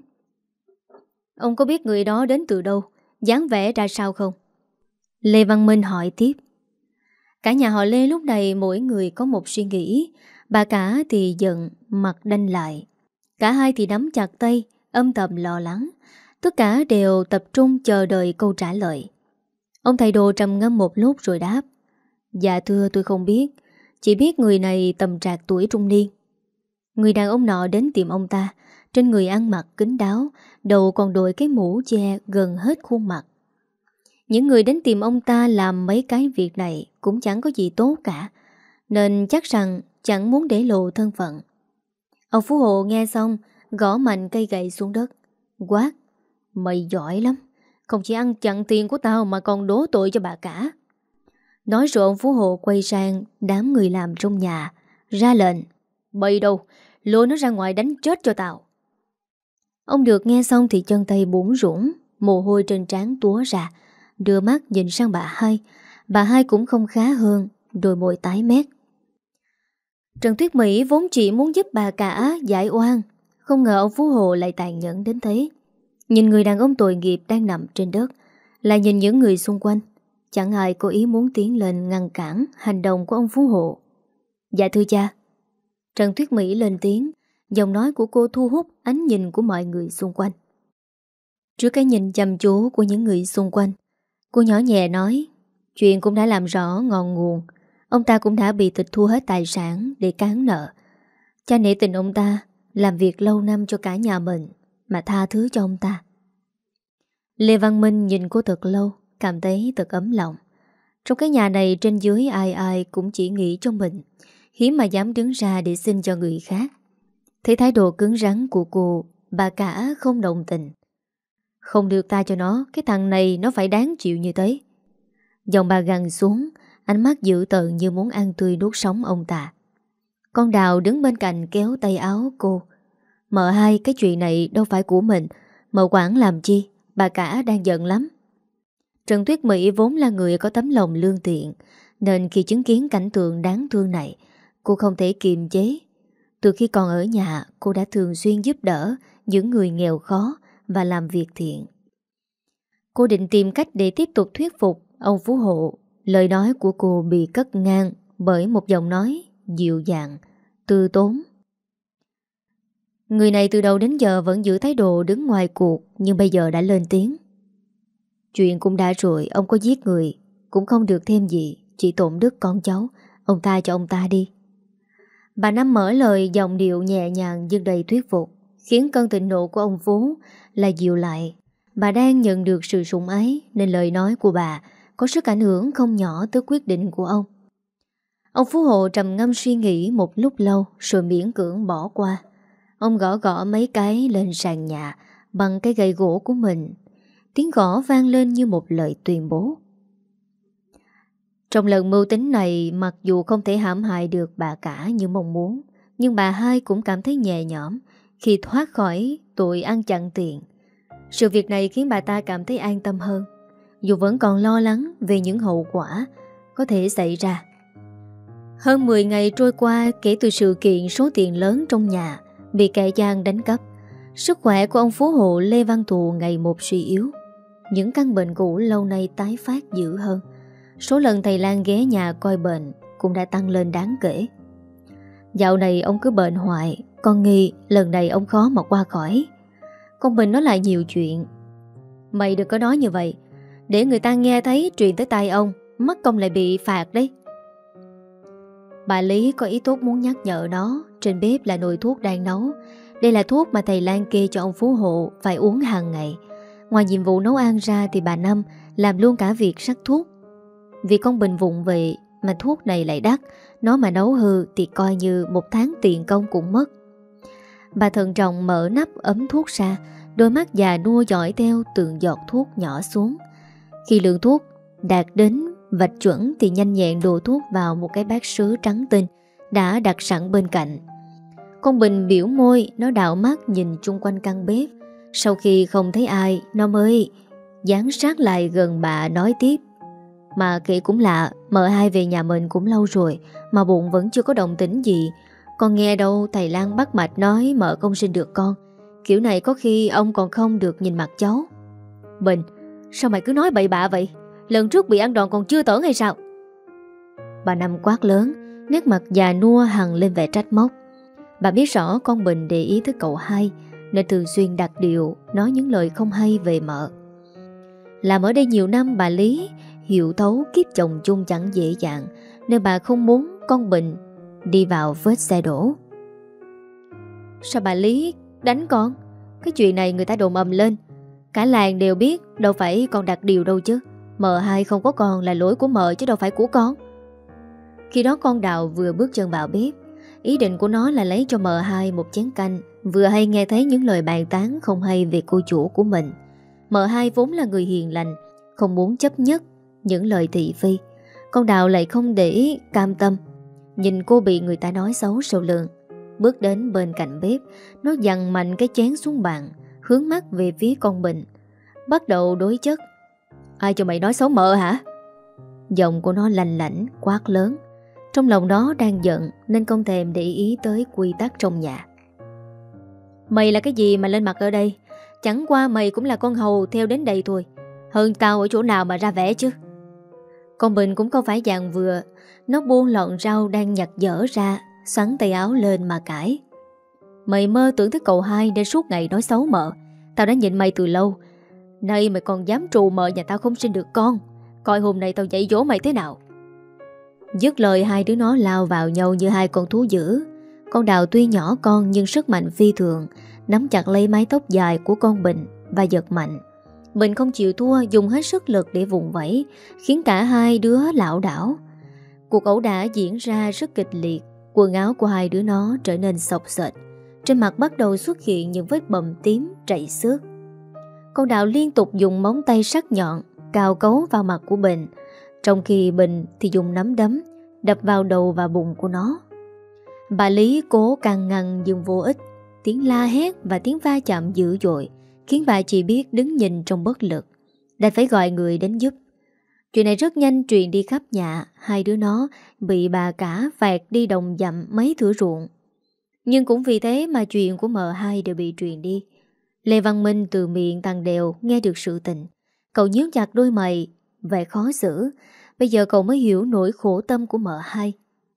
Ông có biết người đó đến từ đâu, dáng vẻ ra sao không? Lê Văn Minh hỏi tiếp. Cả nhà họ Lê lúc này mỗi người có một suy nghĩ. Bà cả thì giận, mặt đanh lại. Cả hai thì nắm chặt tay, âm thầm lo lắng. Tất cả đều tập trung chờ đợi câu trả lời. Ông thầy đồ trầm ngâm một lúc rồi đáp. Dạ thưa tôi không biết. Chỉ biết người này tầm trạc tuổi trung niên. Người đàn ông nọ đến tìm ông ta. Trên người ăn mặc kín đáo, đầu còn đội cái mũ che gần hết khuôn mặt. Những người đến tìm ông ta làm mấy cái việc này cũng chẳng có gì tốt cả, nên chắc rằng chẳng muốn để lộ thân phận. Ông Phú Hộ nghe xong, gõ mạnh cây gậy xuống đất, quát. Mày giỏi lắm, không chỉ ăn chặn tiền của tao mà còn đố tội cho bà cả. Nói rồi ông Phú Hộ quay sang đám người làm trong nhà, ra lệnh. Bày đâu, lôi nó ra ngoài đánh chết cho tao. Ông Được nghe xong thì chân tay bủn rủn, mồ hôi trên trán túa ra, đưa mắt nhìn sang bà hai. Bà hai cũng không khá hơn, đôi môi tái mét. Trần Tuyết Mỹ vốn chỉ muốn giúp bà cả giải oan, không ngờ ông Phú Hộ lại tàn nhẫn đến thế. Nhìn người đàn ông tội nghiệp đang nằm trên đất, lại nhìn những người xung quanh, chẳng ai có ý muốn tiến lên ngăn cản hành động của ông Phú Hộ. Dạ thưa cha. Trần Tuyết Mỹ lên tiếng, giọng nói của cô thu hút ánh nhìn của mọi người xung quanh. Trước cái nhìn chăm chú của những người xung quanh, cô nhỏ nhẹ nói. Chuyện cũng đã làm rõ ngọn nguồn. Ông ta cũng đã bị tịch thu hết tài sản để cán nợ. Cha nể tình ông ta làm việc lâu năm cho cả nhà mình mà tha thứ cho ông ta. Lê Văn Minh nhìn cô thật lâu, cảm thấy thật ấm lòng. Trong cái nhà này trên dưới ai ai cũng chỉ nghĩ cho mình, hiếm mà dám đứng ra để xin cho người khác. Thấy thái độ cứng rắn của cô, bà cả không đồng tình. Không được tha cho nó, cái thằng này nó phải đáng chịu như thế. Giọng bà gằn xuống, ánh mắt dữ tợn như muốn ăn tươi nuốt sống ông ta. Con Đào đứng bên cạnh kéo tay áo cô. Mợ hai, cái chuyện này đâu phải của mình, mợ quản làm chi, bà cả đang giận lắm. Trần Tuyết Mỹ vốn là người có tấm lòng lương thiện, nên khi chứng kiến cảnh tượng đáng thương này, cô không thể kiềm chế. Từ khi còn ở nhà, cô đã thường xuyên giúp đỡ những người nghèo khó và làm việc thiện. Cô định tìm cách để tiếp tục thuyết phục ông Phú Hộ. Lời nói của cô bị cắt ngang bởi một giọng nói dịu dàng, từ tốn. Người này từ đầu đến giờ vẫn giữ thái độ đứng ngoài cuộc, nhưng bây giờ đã lên tiếng. Chuyện cũng đã rồi, ông có giết người cũng không được thêm gì, chỉ tổn đức con cháu. Ông tha cho ông ta đi. Bà Năm mở lời giọng điệu nhẹ nhàng nhưng đầy thuyết phục, khiến cơn thịnh nộ của ông Phú là dịu lại. Bà đang nhận được sự sủng ái nên lời nói của bà có sức ảnh hưởng không nhỏ tới quyết định của ông. Ông Phú Hộ trầm ngâm suy nghĩ một lúc lâu rồi miễn cưỡng bỏ qua. Ông gõ gõ mấy cái lên sàn nhà bằng cái gậy gỗ của mình. Tiếng gõ vang lên như một lời tuyên bố. Trong lần mưu tính này, mặc dù không thể hãm hại được bà cả như mong muốn, nhưng bà hai cũng cảm thấy nhẹ nhõm khi thoát khỏi tội ăn chặn tiền. Sự việc này khiến bà ta cảm thấy an tâm hơn, dù vẫn còn lo lắng về những hậu quả có thể xảy ra. Hơn mười ngày trôi qua kể từ sự kiện số tiền lớn trong nhà bị kẻ gian đánh cắp. Sức khỏe của ông Phú Hộ Lê Văn Thụ ngày một suy yếu. Những căn bệnh cũ lâu nay tái phát dữ hơn. Số lần thầy Lan ghé nhà coi bệnh cũng đã tăng lên đáng kể. Dạo này ông cứ bệnh hoài, con nghi lần này ông khó mà qua khỏi. Con Bình nói lại nhiều chuyện. Mày đừng có nói như vậy, để người ta nghe thấy truyền tới tai ông, mất công lại bị phạt đấy. Bà Lý có ý tốt muốn nhắc nhở nó. Trên bếp là nồi thuốc đang nấu. Đây là thuốc mà thầy Lan kê cho ông Phú Hộ phải uống hàng ngày. Ngoài nhiệm vụ nấu ăn ra thì bà Năm làm luôn cả việc sắc thuốc. Vì con Bình vụng vậy mà thuốc này lại đắt, nó mà nấu hư thì coi như một tháng tiền công cũng mất. Bà thận trọng mở nắp ấm thuốc ra, đôi mắt già nua dõi theo từng giọt thuốc nhỏ xuống. Khi lượng thuốc đạt đến vạch chuẩn thì nhanh nhẹn đổ thuốc vào một cái bát sứ trắng tinh đã đặt sẵn bên cạnh. Con Bình biểu môi, nó đảo mắt nhìn chung quanh căn bếp. Sau khi không thấy ai, nó mới dán sát lại gần bà nói tiếp. Mà kể cũng lạ, mợ hai về nhà mình cũng lâu rồi mà bụng vẫn chưa có động tĩnh gì. Con nghe đâu thầy Lan bắt mạch nói mợ không sinh được con. Kiểu này có khi ông còn không được nhìn mặt cháu. Bình, sao mày cứ nói bậy bạ vậy? Lần trước bị ăn đòn còn chưa tởn hay sao? Bà Năm quát lớn, nét mặt già nua hằn lên vẻ trách móc. Bà biết rõ con Bình để ý tới cậu hai nên thường xuyên đặt điều nói những lời không hay về mợ. Làm ở đây nhiều năm, bà Lý hiểu thấu kiếp chồng chung chẳng dễ dàng, nên bà không muốn con Bình đi vào vết xe đổ. Sao bà Lý đánh con? Cái chuyện này người ta đồn ầm lên, cả làng đều biết, đâu phải con đặt điều đâu chứ. Mợ hai không có con là lỗi của mợ chứ đâu phải của con. Khi đó con Đào vừa bước chân vào bếp. Ý định của nó là lấy cho mợ hai một chén canh. Vừa hay nghe thấy những lời bàn tán không hay về cô chủ của mình. Mợ hai vốn là người hiền lành, không muốn chấp nhất những lời thị phi. Con Đào lại không để cam tâm, nhìn cô bị người ta nói xấu sau lưng. Bước đến bên cạnh bếp, nó giằng mạnh cái chén xuống bàn, hướng mắt về phía con Bình, bắt đầu đối chất. Ai cho mày nói xấu mợ hả? Giọng của nó lành lảnh, quát lớn. Trong lòng nó đang giận nên không thèm để ý tới quy tắc trong nhà. Mày là cái gì mà lên mặt ở đây? Chẳng qua mày cũng là con hầu theo đến đây thôi. Hơn tao ở chỗ nào mà ra vẻ chứ? Con Bình cũng không phải dạng vừa. Nó buông lọn rau đang nhặt dở ra, xoắn tay áo lên mà cãi. Mày mơ tưởng tới cậu hai nên suốt ngày nói xấu mợ. Tao đã nhịn mày từ lâu. Nay mày còn dám trù mợ nhà tao không sinh được con. Coi hôm nay tao dạy dỗ mày thế nào. Dứt lời, hai đứa nó lao vào nhau như hai con thú dữ. Con Đào tuy nhỏ con nhưng sức mạnh phi thường, nắm chặt lấy mái tóc dài của con Bình và giật mạnh. Bình không chịu thua, dùng hết sức lực để vùng vẫy, khiến cả hai đứa lảo đảo. Cuộc ẩu đả diễn ra rất kịch liệt. Quần áo của hai đứa nó trở nên xộc xệch. Trên mặt bắt đầu xuất hiện những vết bầm tím chảy xước. Con Đào liên tục dùng móng tay sắc nhọn cào cấu vào mặt của Bình, trong khi Bình thì dùng nắm đấm đập vào đầu và bụng của nó. Bà Lý cố can ngăn nhưng vô ích. Tiếng la hét và tiếng va chạm dữ dội khiến bà chỉ biết đứng nhìn trong bất lực, đành phải gọi người đến giúp. Chuyện này rất nhanh truyền đi khắp nhà. Hai đứa nó bị bà cả phạt đi đồng dặm mấy thửa ruộng. Nhưng cũng vì thế mà chuyện của mợ hai đều bị truyền đi. Lê Văn Minh từ miệng thằng Đều nghe được sự tình. Cậu nhíu chặt đôi mày, vẻ khó xử. Bây giờ cậu mới hiểu nỗi khổ tâm của mợ hai.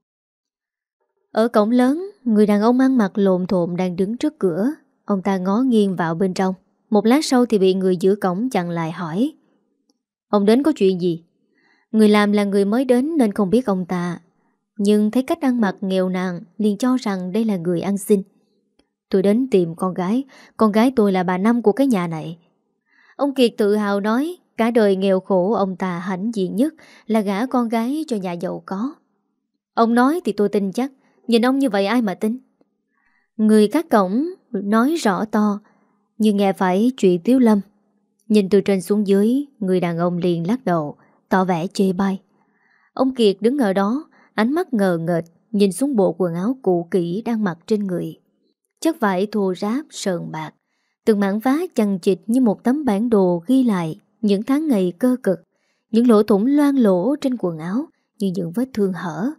Ở cổng lớn, người đàn ông ăn mặc lộn thộn đang đứng trước cửa. Ông ta ngó nghiêng vào bên trong. Một lát sau thì bị người giữ cổng chặn lại hỏi: Ông đến có chuyện gì? Người làm là người mới đến nên không biết ông ta, nhưng thấy cách ăn mặc nghèo nàn liền cho rằng đây là người ăn xin. Tôi đến tìm con gái. Con gái tôi là bà Năm của cái nhà này. Ông Kiệt tự hào nói cả đời nghèo khổ ông ta hãnh diện nhất là gả con gái cho nhà giàu có. Ông nói thì tôi tin chắc. Nhìn ông như vậy ai mà tin? Người gác cổng nói rõ to, nhưng nghe phải chuyện Tiếu Lâm. Nhìn từ trên xuống dưới, người đàn ông liền lắc đầu, tỏ vẻ chê bai. Ông Kiệt đứng ở đó, ánh mắt ngờ nghệch, nhìn xuống bộ quần áo cũ kỹ đang mặc trên người. Chất vải thô ráp, sờn bạc, từng mảng vá chằng chịt như một tấm bản đồ ghi lại những tháng ngày cơ cực, những lỗ thủng loang lỗ trên quần áo như những vết thương hở.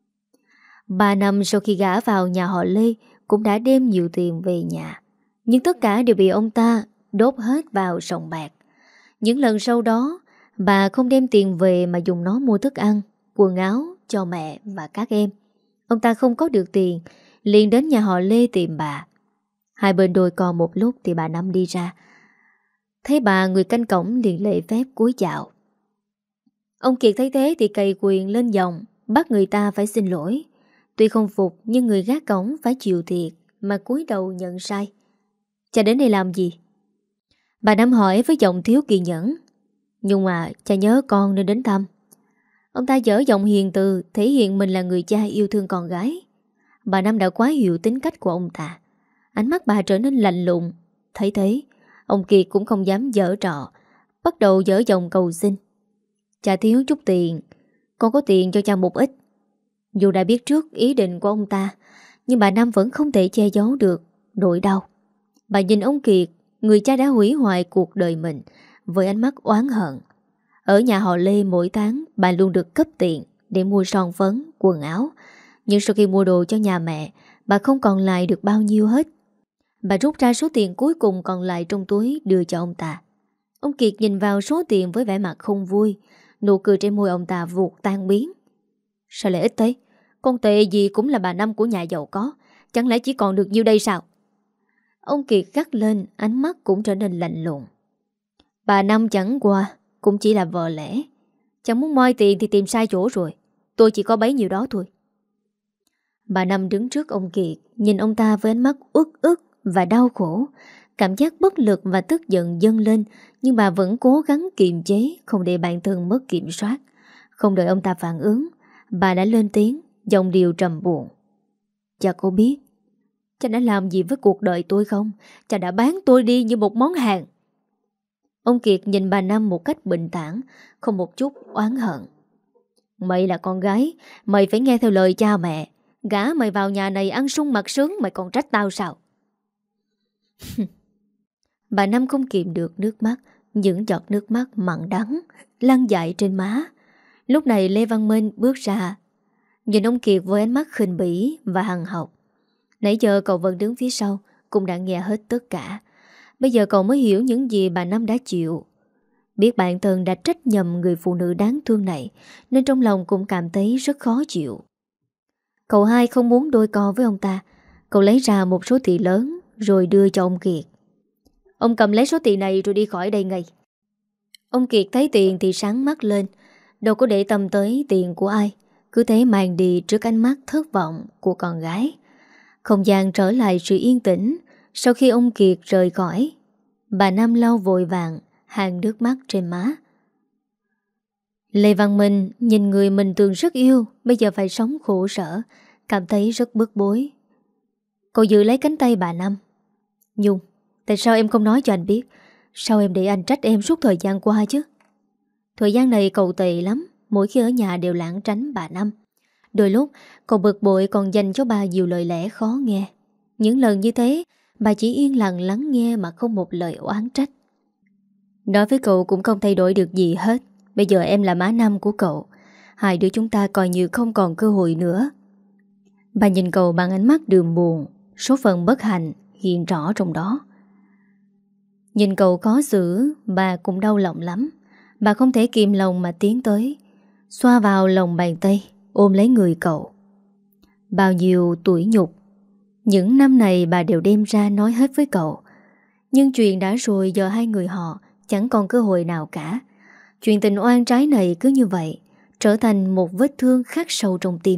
Ba năm sau khi gả vào nhà họ Lê cũng đã đem nhiều tiền về nhà, nhưng tất cả đều bị ông ta đốt hết vào sòng bạc. Những lần sau đó, bà không đem tiền về mà dùng nó mua thức ăn, quần áo cho mẹ và các em. Ông ta không có được tiền, liền đến nhà họ Lê tìm bà. Hai bên đôi co một lúc thì bà Năm đi ra. Thấy bà, người canh cổng liền lễ phép cúi chào. Ông Kiệt thấy thế thì cày quyền lên giọng, bắt người ta phải xin lỗi. Tuy không phục nhưng người gác cổng phải chịu thiệt mà cúi đầu nhận sai. Cha đến đây làm gì? Bà Năm hỏi với giọng thiếu kiên nhẫn. Nhưng mà cha nhớ con nên đến thăm. Ông ta dở giọng hiền từ, thể hiện mình là người cha yêu thương con gái. Bà Năm đã quá hiểu tính cách của ông ta. Ánh mắt bà trở nên lạnh lùng. Thấy thế, ông Kiệt cũng không dám giở trò, bắt đầu dở giọng cầu xin. Cha thiếu chút tiền, con có tiền cho cha một ít. Dù đã biết trước ý định của ông ta, nhưng bà Năm vẫn không thể che giấu được nỗi đau. Bà nhìn ông Kiệt, người cha đã hủy hoại cuộc đời mình, với ánh mắt oán hận. Ở nhà họ Lê mỗi tháng bà luôn được cấp tiền để mua son phấn, quần áo. Nhưng sau khi mua đồ cho nhà mẹ, bà không còn lại được bao nhiêu hết. Bà rút ra số tiền cuối cùng còn lại trong túi đưa cho ông ta. Ông Kiệt nhìn vào số tiền với vẻ mặt không vui. Nụ cười trên môi ông ta vụt tan biến. Sao lại ít thế? Con tệ gì cũng là bà Năm của nhà giàu có, chẳng lẽ chỉ còn được nhiêu đây sao? Ông Kiệt gắt lên, ánh mắt cũng trở nên lạnh lùng. Bà Năm chẳng qua cũng chỉ là vợ lẽ. Chẳng muốn moi tiền thì tìm sai chỗ rồi. Tôi chỉ có bấy nhiêu đó thôi. Bà Năm đứng trước ông Kiệt, nhìn ông ta với ánh mắt uất ức và đau khổ. Cảm giác bất lực và tức giận dâng lên, nhưng bà vẫn cố gắng kiềm chế, không để bản thân mất kiểm soát. Không đợi ông ta phản ứng, bà đã lên tiếng, giọng điệu trầm buồn. Cha có biết cha đã làm gì với cuộc đời tôi không? Cha đã bán tôi đi như một món hàng. Ông Kiệt nhìn bà Năm một cách bình thản, không một chút oán hận. Mày là con gái, mày phải nghe theo lời cha mẹ. Gả mày vào nhà này ăn sung mặc sướng, mày còn trách tao sao? Bà Năm không kìm được nước mắt, những giọt nước mắt mặn đắng lăn dại trên má. Lúc này Lê Văn Minh bước ra, nhìn ông Kiệt với ánh mắt khinh bỉ và hằn học. Nãy giờ cậu vẫn đứng phía sau, cũng đã nghe hết tất cả. Bây giờ cậu mới hiểu những gì bà Năm đã chịu. Biết bản thân đã trách nhầm người phụ nữ đáng thương này, nên trong lòng cũng cảm thấy rất khó chịu. Cậu hai không muốn đôi co với ông ta. Cậu lấy ra một số tiền lớn rồi đưa cho ông Kiệt. Ông cầm lấy số tiền này rồi đi khỏi đây ngay. Ông Kiệt thấy tiền thì sáng mắt lên, đâu có để tâm tới tiền của ai, cứ thế mang đi trước ánh mắt thất vọng của con gái. Không gian trở lại sự yên tĩnh. Sau khi ông Kiệt rời khỏi, bà Năm lau vội vàng hàng nước mắt trên má. Lê Văn Minh nhìn người mình từng rất yêu, bây giờ phải sống khổ sở, cảm thấy rất bức bối. Cậu giữ lấy cánh tay bà Năm. Nhung, tại sao em không nói cho anh biết? Sao em để anh trách em suốt thời gian qua chứ? Thời gian này cậu tệ lắm, mỗi khi ở nhà đều lảng tránh bà Năm. Đôi lúc cậu bực bội còn dành cho bà nhiều lời lẽ khó nghe. Những lần như thế, bà chỉ yên lặng lắng nghe mà không một lời oán trách. Nói với cậu cũng không thay đổi được gì hết. Bây giờ em là má Năm của cậu, hai đứa chúng ta coi như không còn cơ hội nữa. Bà nhìn cậu bằng ánh mắt đượm buồn. số phận bất hạnh hiện rõ trong đó. Nhìn cậu có xử, bà cũng đau lòng lắm. Bà không thể kìm lòng mà tiến tới, xoa vào lòng bàn tay, ôm lấy người cậu. Bao nhiêu tủi nhục, những năm này bà đều đem ra nói hết với cậu. Nhưng chuyện đã rồi, giờ hai người họ chẳng còn cơ hội nào cả. Chuyện tình oan trái này cứ như vậy trở thành một vết thương khắc sâu trong tim.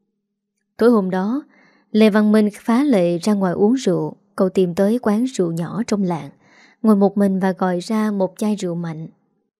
Tối hôm đó, Lê Văn Minh phá lệ ra ngoài uống rượu. Cậu tìm tới quán rượu nhỏ trong làng, ngồi một mình và gọi ra một chai rượu mạnh.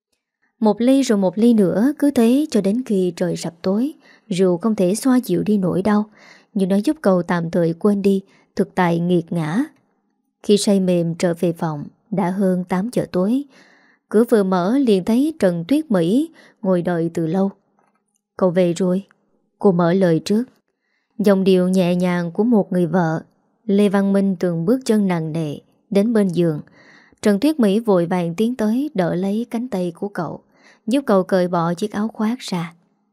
Một ly rồi một ly nữa, cứ thế cho đến khi trời sập tối. Rượu không thể xoa dịu đi nỗi đau, nhưng nó giúp cậu tạm thời quên đi thực tại nghiệt ngã. Khi say mềm trở về phòng, đã hơn tám giờ tối. Cửa vừa mở liền thấy Trần Tuyết Mỹ ngồi đợi từ lâu. Cậu về rồi, cô mở lời trước. Giọng điệu nhẹ nhàng của một người vợ. Lê Văn Minh từng bước chân nặng nề đến bên giường. Trần Tuyết Mỹ vội vàng tiến tới đỡ lấy cánh tay của cậu, giúp cậu cởi bỏ chiếc áo khoác ra.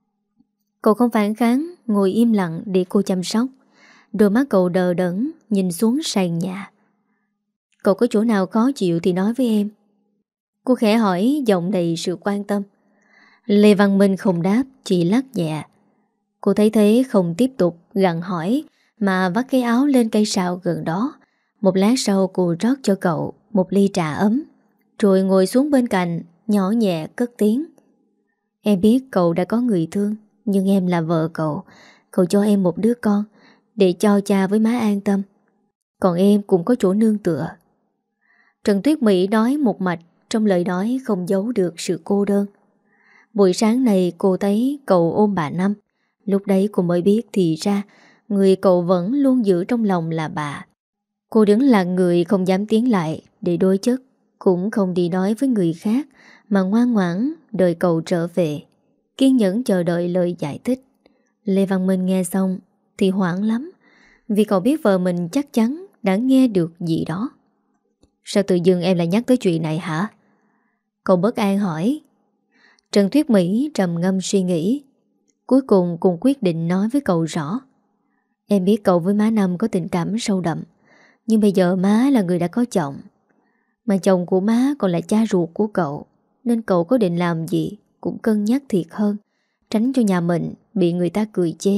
Cậu không phản kháng, ngồi im lặng để cô chăm sóc. Đôi mắt cậu đờ đẫn nhìn xuống sàn nhà. Cậu có chỗ nào khó chịu thì nói với em. Cô khẽ hỏi, giọng đầy sự quan tâm. Lê Văn Minh không đáp, chỉ lắc nhẹ. Cô thấy thế không tiếp tục gặng hỏi, mà vắt cái áo lên cây sào gần đó. Một lát sau cô rót cho cậu một ly trà ấm, rồi ngồi xuống bên cạnh, nhỏ nhẹ cất tiếng. Em biết cậu đã có người thương, nhưng em là vợ cậu. Cậu cho em một đứa con, để cho cha với má an tâm. Còn em cũng có chỗ nương tựa. Trần Tuyết Mỹ nói một mạch, trong lời nói không giấu được sự cô đơn. Buổi sáng này cô thấy cậu ôm bà Năm. Lúc đấy cô mới biết thì ra người cậu vẫn luôn giữ trong lòng là bà. Cô đứng là người không dám tiến lại để đối chất, cũng không đi nói với người khác, mà ngoan ngoãn đợi cậu trở về, kiên nhẫn chờ đợi lời giải thích. Lê Văn Minh nghe xong thì hoảng lắm, vì cậu biết vợ mình chắc chắn đã nghe được gì đó. Sao tự dưng em lại nhắc tới chuyện này hả? Cậu bất an hỏi. Trần Tuyết Mỹ trầm ngâm suy nghĩ, cuối cùng cùng quyết định nói với cậu rõ. Em biết cậu với má Năm có tình cảm sâu đậm, nhưng bây giờ má là người đã có chồng, mà chồng của má còn là cha ruột của cậu, nên cậu có định làm gì cũng cân nhắc thiệt hơn, tránh cho nhà mình bị người ta cười chê.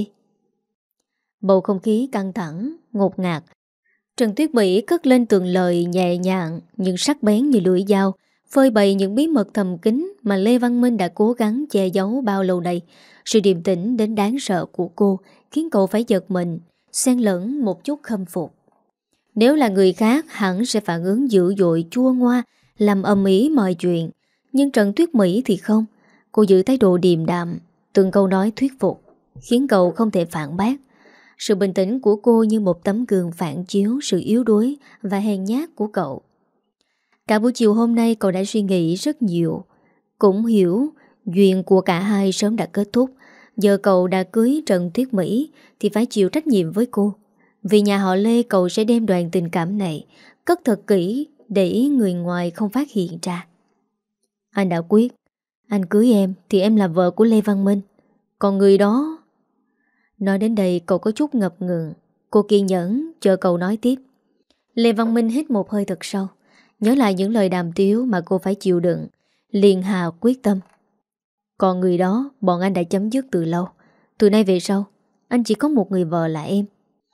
Bầu không khí căng thẳng, ngột ngạt. Trần Tuyết Mỹ cất lên từng lời nhẹ nhàng nhưng sắc bén như lưỡi dao, phơi bày những bí mật thầm kín mà Lê Văn Minh đã cố gắng che giấu bao lâu nay. Sự điềm tĩnh đến đáng sợ của cô khiến cậu phải giật mình, xen lẫn một chút khâm phục. Nếu là người khác hẳn sẽ phản ứng dữ dội chua ngoa, làm ầm ĩ mọi chuyện. Nhưng Trần Tuyết Mỹ thì không. Cô giữ thái độ điềm đạm, từng câu nói thuyết phục, khiến cậu không thể phản bác. Sự bình tĩnh của cô như một tấm gương phản chiếu sự yếu đuối và hèn nhát của cậu. Cả buổi chiều hôm nay cậu đã suy nghĩ rất nhiều. Cũng hiểu duyên của cả hai sớm đã kết thúc. Giờ cậu đã cưới Trần Tuyết Mỹ thì phải chịu trách nhiệm với cô. Vì nhà họ Lê, cậu sẽ đem đoạn tình cảm này cất thật kỹ để người ngoài không phát hiện ra. Anh đã quyết, anh cưới em thì em là vợ của Lê Văn Minh. Còn người đó... Nói đến đây cậu có chút ngập ngừng. Cô kiên nhẫn chờ cậu nói tiếp. Lê Văn Minh hít một hơi thật sâu, nhớ lại những lời đàm tiếu mà cô phải chịu đựng, liền hạ quyết tâm. Còn người đó bọn anh đã chấm dứt từ lâu. Từ nay về sau anh chỉ có một người vợ là em.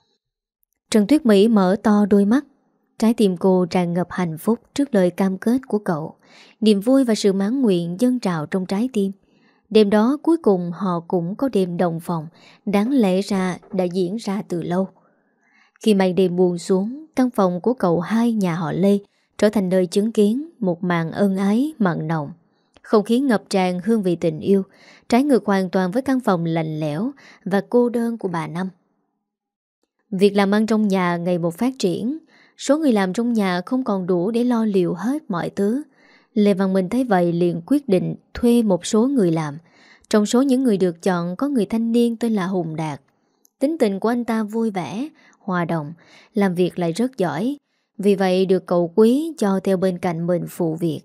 Trần Tuyết Mỹ mở to đôi mắt. Trái tim cô tràn ngập hạnh phúc trước lời cam kết của cậu. Niềm vui và sự mãn nguyện dâng trào trong trái tim. Đêm đó cuối cùng họ cũng có đêm đồng phòng, đáng lẽ ra đã diễn ra từ lâu. Khi màn đêm buông xuống, căn phòng của cậu hai nhà họ Lê trở thành nơi chứng kiến một màn ân ái mặn nồng. Không khí ngập tràn hương vị tình yêu, trái ngược hoàn toàn với căn phòng lạnh lẽo và cô đơn của bà Năm. Việc làm ăn trong nhà ngày một phát triển, số người làm trong nhà không còn đủ để lo liệu hết mọi thứ. Lê Văn Minh thấy vậy liền quyết định thuê một số người làm. Trong số những người được chọn có người thanh niên tên là Hùng Đạt. Tính tình của anh ta vui vẻ, hòa đồng, làm việc lại rất giỏi. Vì vậy được cậu quý cho theo bên cạnh mình phụ việc.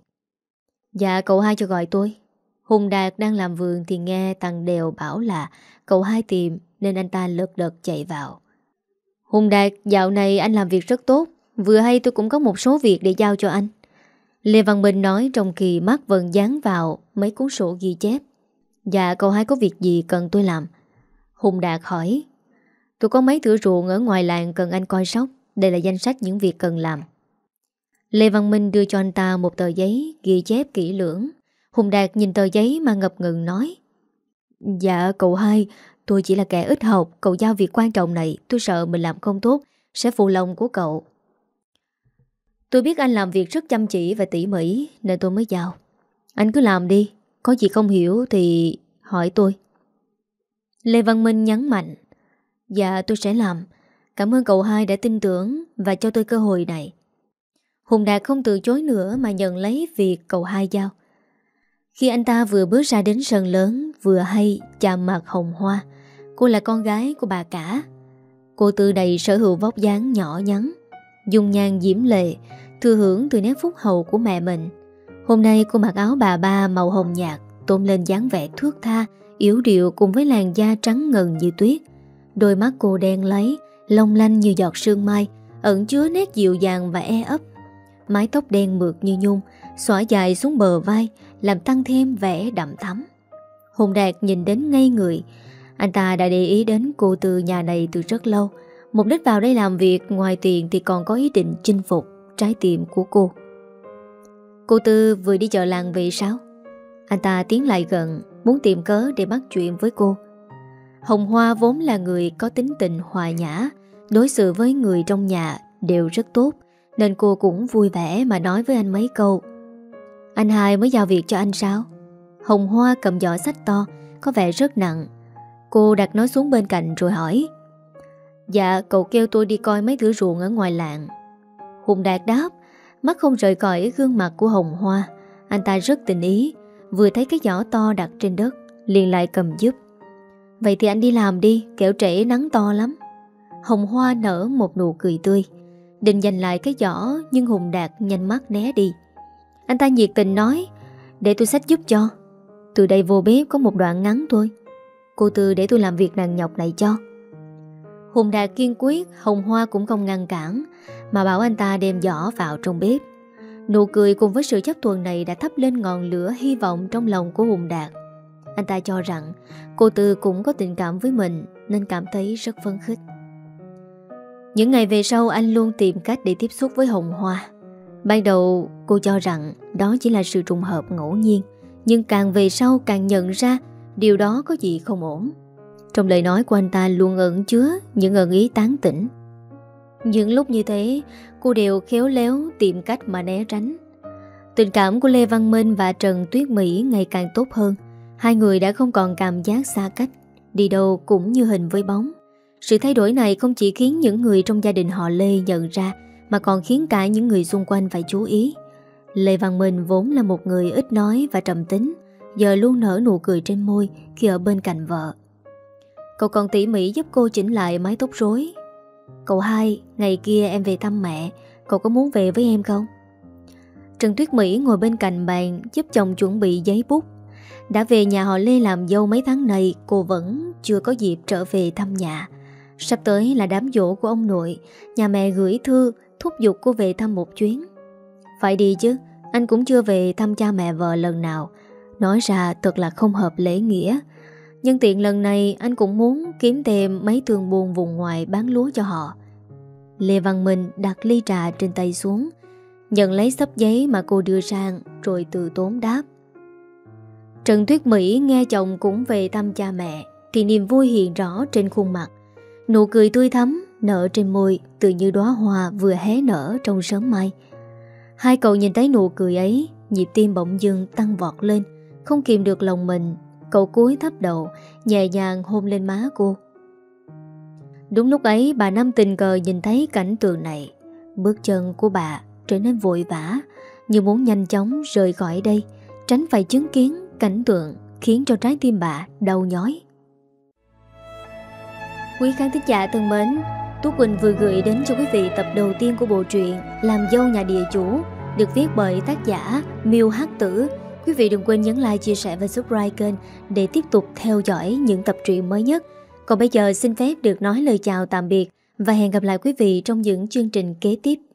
Dạ cậu hai cho gọi tôi. Hùng Đạt đang làm vườn thì nghe thằng Đều bảo là cậu hai tìm, nên anh ta lật đật chạy vào. Hùng Đạt, dạo này anh làm việc rất tốt. Vừa hay tôi cũng có một số việc để giao cho anh. Lê Văn Minh nói trong khi mắt vẫn dán vào mấy cuốn sổ ghi chép. Dạ, cậu hai có việc gì cần tôi làm? Hùng Đạt hỏi. Tôi có mấy thửa ruộng ở ngoài làng cần anh coi sóc. Đây là danh sách những việc cần làm. Lê Văn Minh đưa cho anh ta một tờ giấy ghi chép kỹ lưỡng. Hùng Đạt nhìn tờ giấy mà ngập ngừng nói. Dạ cậu hai, tôi chỉ là kẻ ít học. Cậu giao việc quan trọng này, tôi sợ mình làm không tốt sẽ phụ lòng của cậu. Tôi biết anh làm việc rất chăm chỉ và tỉ mỉ nên tôi mới giao. Anh cứ làm đi, có gì không hiểu thì hỏi tôi. Lê Văn Minh nhấn mạnh. Dạ tôi sẽ làm. Cảm ơn cậu hai đã tin tưởng và cho tôi cơ hội này. Hùng Đạt không từ chối nữa mà nhận lấy việc cậu hai giao. Khi anh ta vừa bước ra đến sân lớn, vừa hay chạm mặt Hồng Hoa. Cô là con gái của bà cả. Cô từ đầy sở hữu vóc dáng nhỏ nhắn, dung nhan diễm lệ, thừa hưởng từ nét phúc hậu của mẹ mình. Hôm nay cô mặc áo bà ba màu hồng nhạt, tôn lên dáng vẻ thướt tha, yếu điệu cùng với làn da trắng ngần như tuyết. Đôi mắt cô đen láy, long lanh như giọt sương mai, ẩn chứa nét dịu dàng và e ấp. Mái tóc đen mượt như nhung, xõa dài xuống bờ vai, làm tăng thêm vẻ đậm thắm. Hùng Đạt nhìn đến ngây người. Anh ta đã để ý đến cô từ nhà này từ rất lâu. Mục đích vào đây làm việc ngoài tiền thì còn có ý định chinh phục trái tim của cô. Cô Tư vừa đi chợ làng về sao? Anh ta tiến lại gần, muốn tìm cớ để bắt chuyện với cô. Hồng Hoa vốn là người có tính tình hòa nhã, đối xử với người trong nhà đều rất tốt, nên cô cũng vui vẻ mà nói với anh mấy câu. Anh hai mới giao việc cho anh sao? Hồng Hoa cầm giỏ xách to, có vẻ rất nặng. Cô đặt nó xuống bên cạnh rồi hỏi. Dạ, cậu kêu tôi đi coi mấy thửa ruộng ở ngoài làng. Hùng Đạt đáp, mắt không rời khỏi gương mặt của Hồng Hoa. Anh ta rất tình ý, vừa thấy cái giỏ to đặt trên đất liền lại cầm giúp. Vậy thì anh đi làm đi, kẻo trễ nắng to lắm. Hồng Hoa nở một nụ cười tươi, định giành lại cái giỏ, nhưng Hùng Đạt nhanh mắt né đi. Anh ta nhiệt tình nói, để tôi xách giúp cho. Từ đây vô bếp có một đoạn ngắn thôi. Cô Tư để tôi làm việc nặng nhọc này cho. Hùng Đạt kiên quyết. Hồng Hoa cũng không ngăn cản, mà bảo anh ta đem giỏ vào trong bếp. Nụ cười cùng với sự chấp thuận này đã thắp lên ngọn lửa hy vọng trong lòng của Hùng Đạt. Anh ta cho rằng cô Tư cũng có tình cảm với mình, nên cảm thấy rất phấn khích. Những ngày về sau, anh luôn tìm cách để tiếp xúc với Hồng Hoa. Ban đầu cô cho rằng đó chỉ là sự trùng hợp ngẫu nhiên, nhưng càng về sau càng nhận ra điều đó có gì không ổn. Trong lời nói của anh ta luôn ẩn chứa những ẩn ý tán tỉnh. Những lúc như thế, cô đều khéo léo tìm cách mà né tránh. Tình cảm của Lê Văn Minh và Trần Tuyết Mỹ ngày càng tốt hơn. Hai người đã không còn cảm giác xa cách, đi đâu cũng như hình với bóng. Sự thay đổi này không chỉ khiến những người trong gia đình họ Lê nhận ra, mà còn khiến cả những người xung quanh phải chú ý. Lê Văn Minh vốn là một người ít nói và trầm tính, giờ luôn nở nụ cười trên môi khi ở bên cạnh vợ. Cậu còn tỉ mỉ giúp cô chỉnh lại mái tóc rối. Cậu hai, ngày kia em về thăm mẹ, cậu có muốn về với em không? Trần Tuyết Mỹ ngồi bên cạnh bàn giúp chồng chuẩn bị giấy bút. Đã về nhà họ Lê làm dâu mấy tháng này, cô vẫn chưa có dịp trở về thăm nhà. Sắp tới là đám giỗ của ông nội, nhà mẹ gửi thư thúc giục cô về thăm một chuyến. Phải đi chứ, anh cũng chưa về thăm cha mẹ vợ lần nào. Nói ra thật là không hợp lễ nghĩa. Nhưng tiện lần này anh cũng muốn kiếm thêm mấy tường buôn vùng ngoài bán lúa cho họ. Lê Văn Minh đặt ly trà trên tay xuống, nhận lấy xấp giấy mà cô đưa sang, rồi từ tốn đáp. Trần Tuyết Mỹ nghe chồng cũng về thăm cha mẹ thì niềm vui hiện rõ trên khuôn mặt. Nụ cười tươi thắm nở trên môi, tự như đóa hoa vừa hé nở trong sớm mai. Hai cậu nhìn thấy nụ cười ấy, nhịp tim bỗng dưng tăng vọt lên, không kìm được lòng mình. Cậu cúi thấp đầu, nhẹ nhàng hôn lên má cô. Đúng lúc ấy, bà Năm tình cờ nhìn thấy cảnh tượng này. Bước chân của bà trở nên vội vã, như muốn nhanh chóng rời khỏi đây, tránh phải chứng kiến cảnh tượng khiến cho trái tim bà đau nhói. Quý khán thính giả thân mến, Tú Quỳnh vừa gửi đến cho quý vị tập đầu tiên của bộ truyện Làm dâu nhà địa chủ, được viết bởi tác giả Miêu Hắc Tử. Quý vị đừng quên nhấn like, chia sẻ và subscribe kênh để tiếp tục theo dõi những tập truyện mới nhất. Còn bây giờ xin phép được nói lời chào tạm biệt Và hẹn gặp lại quý vị trong những chương trình kế tiếp.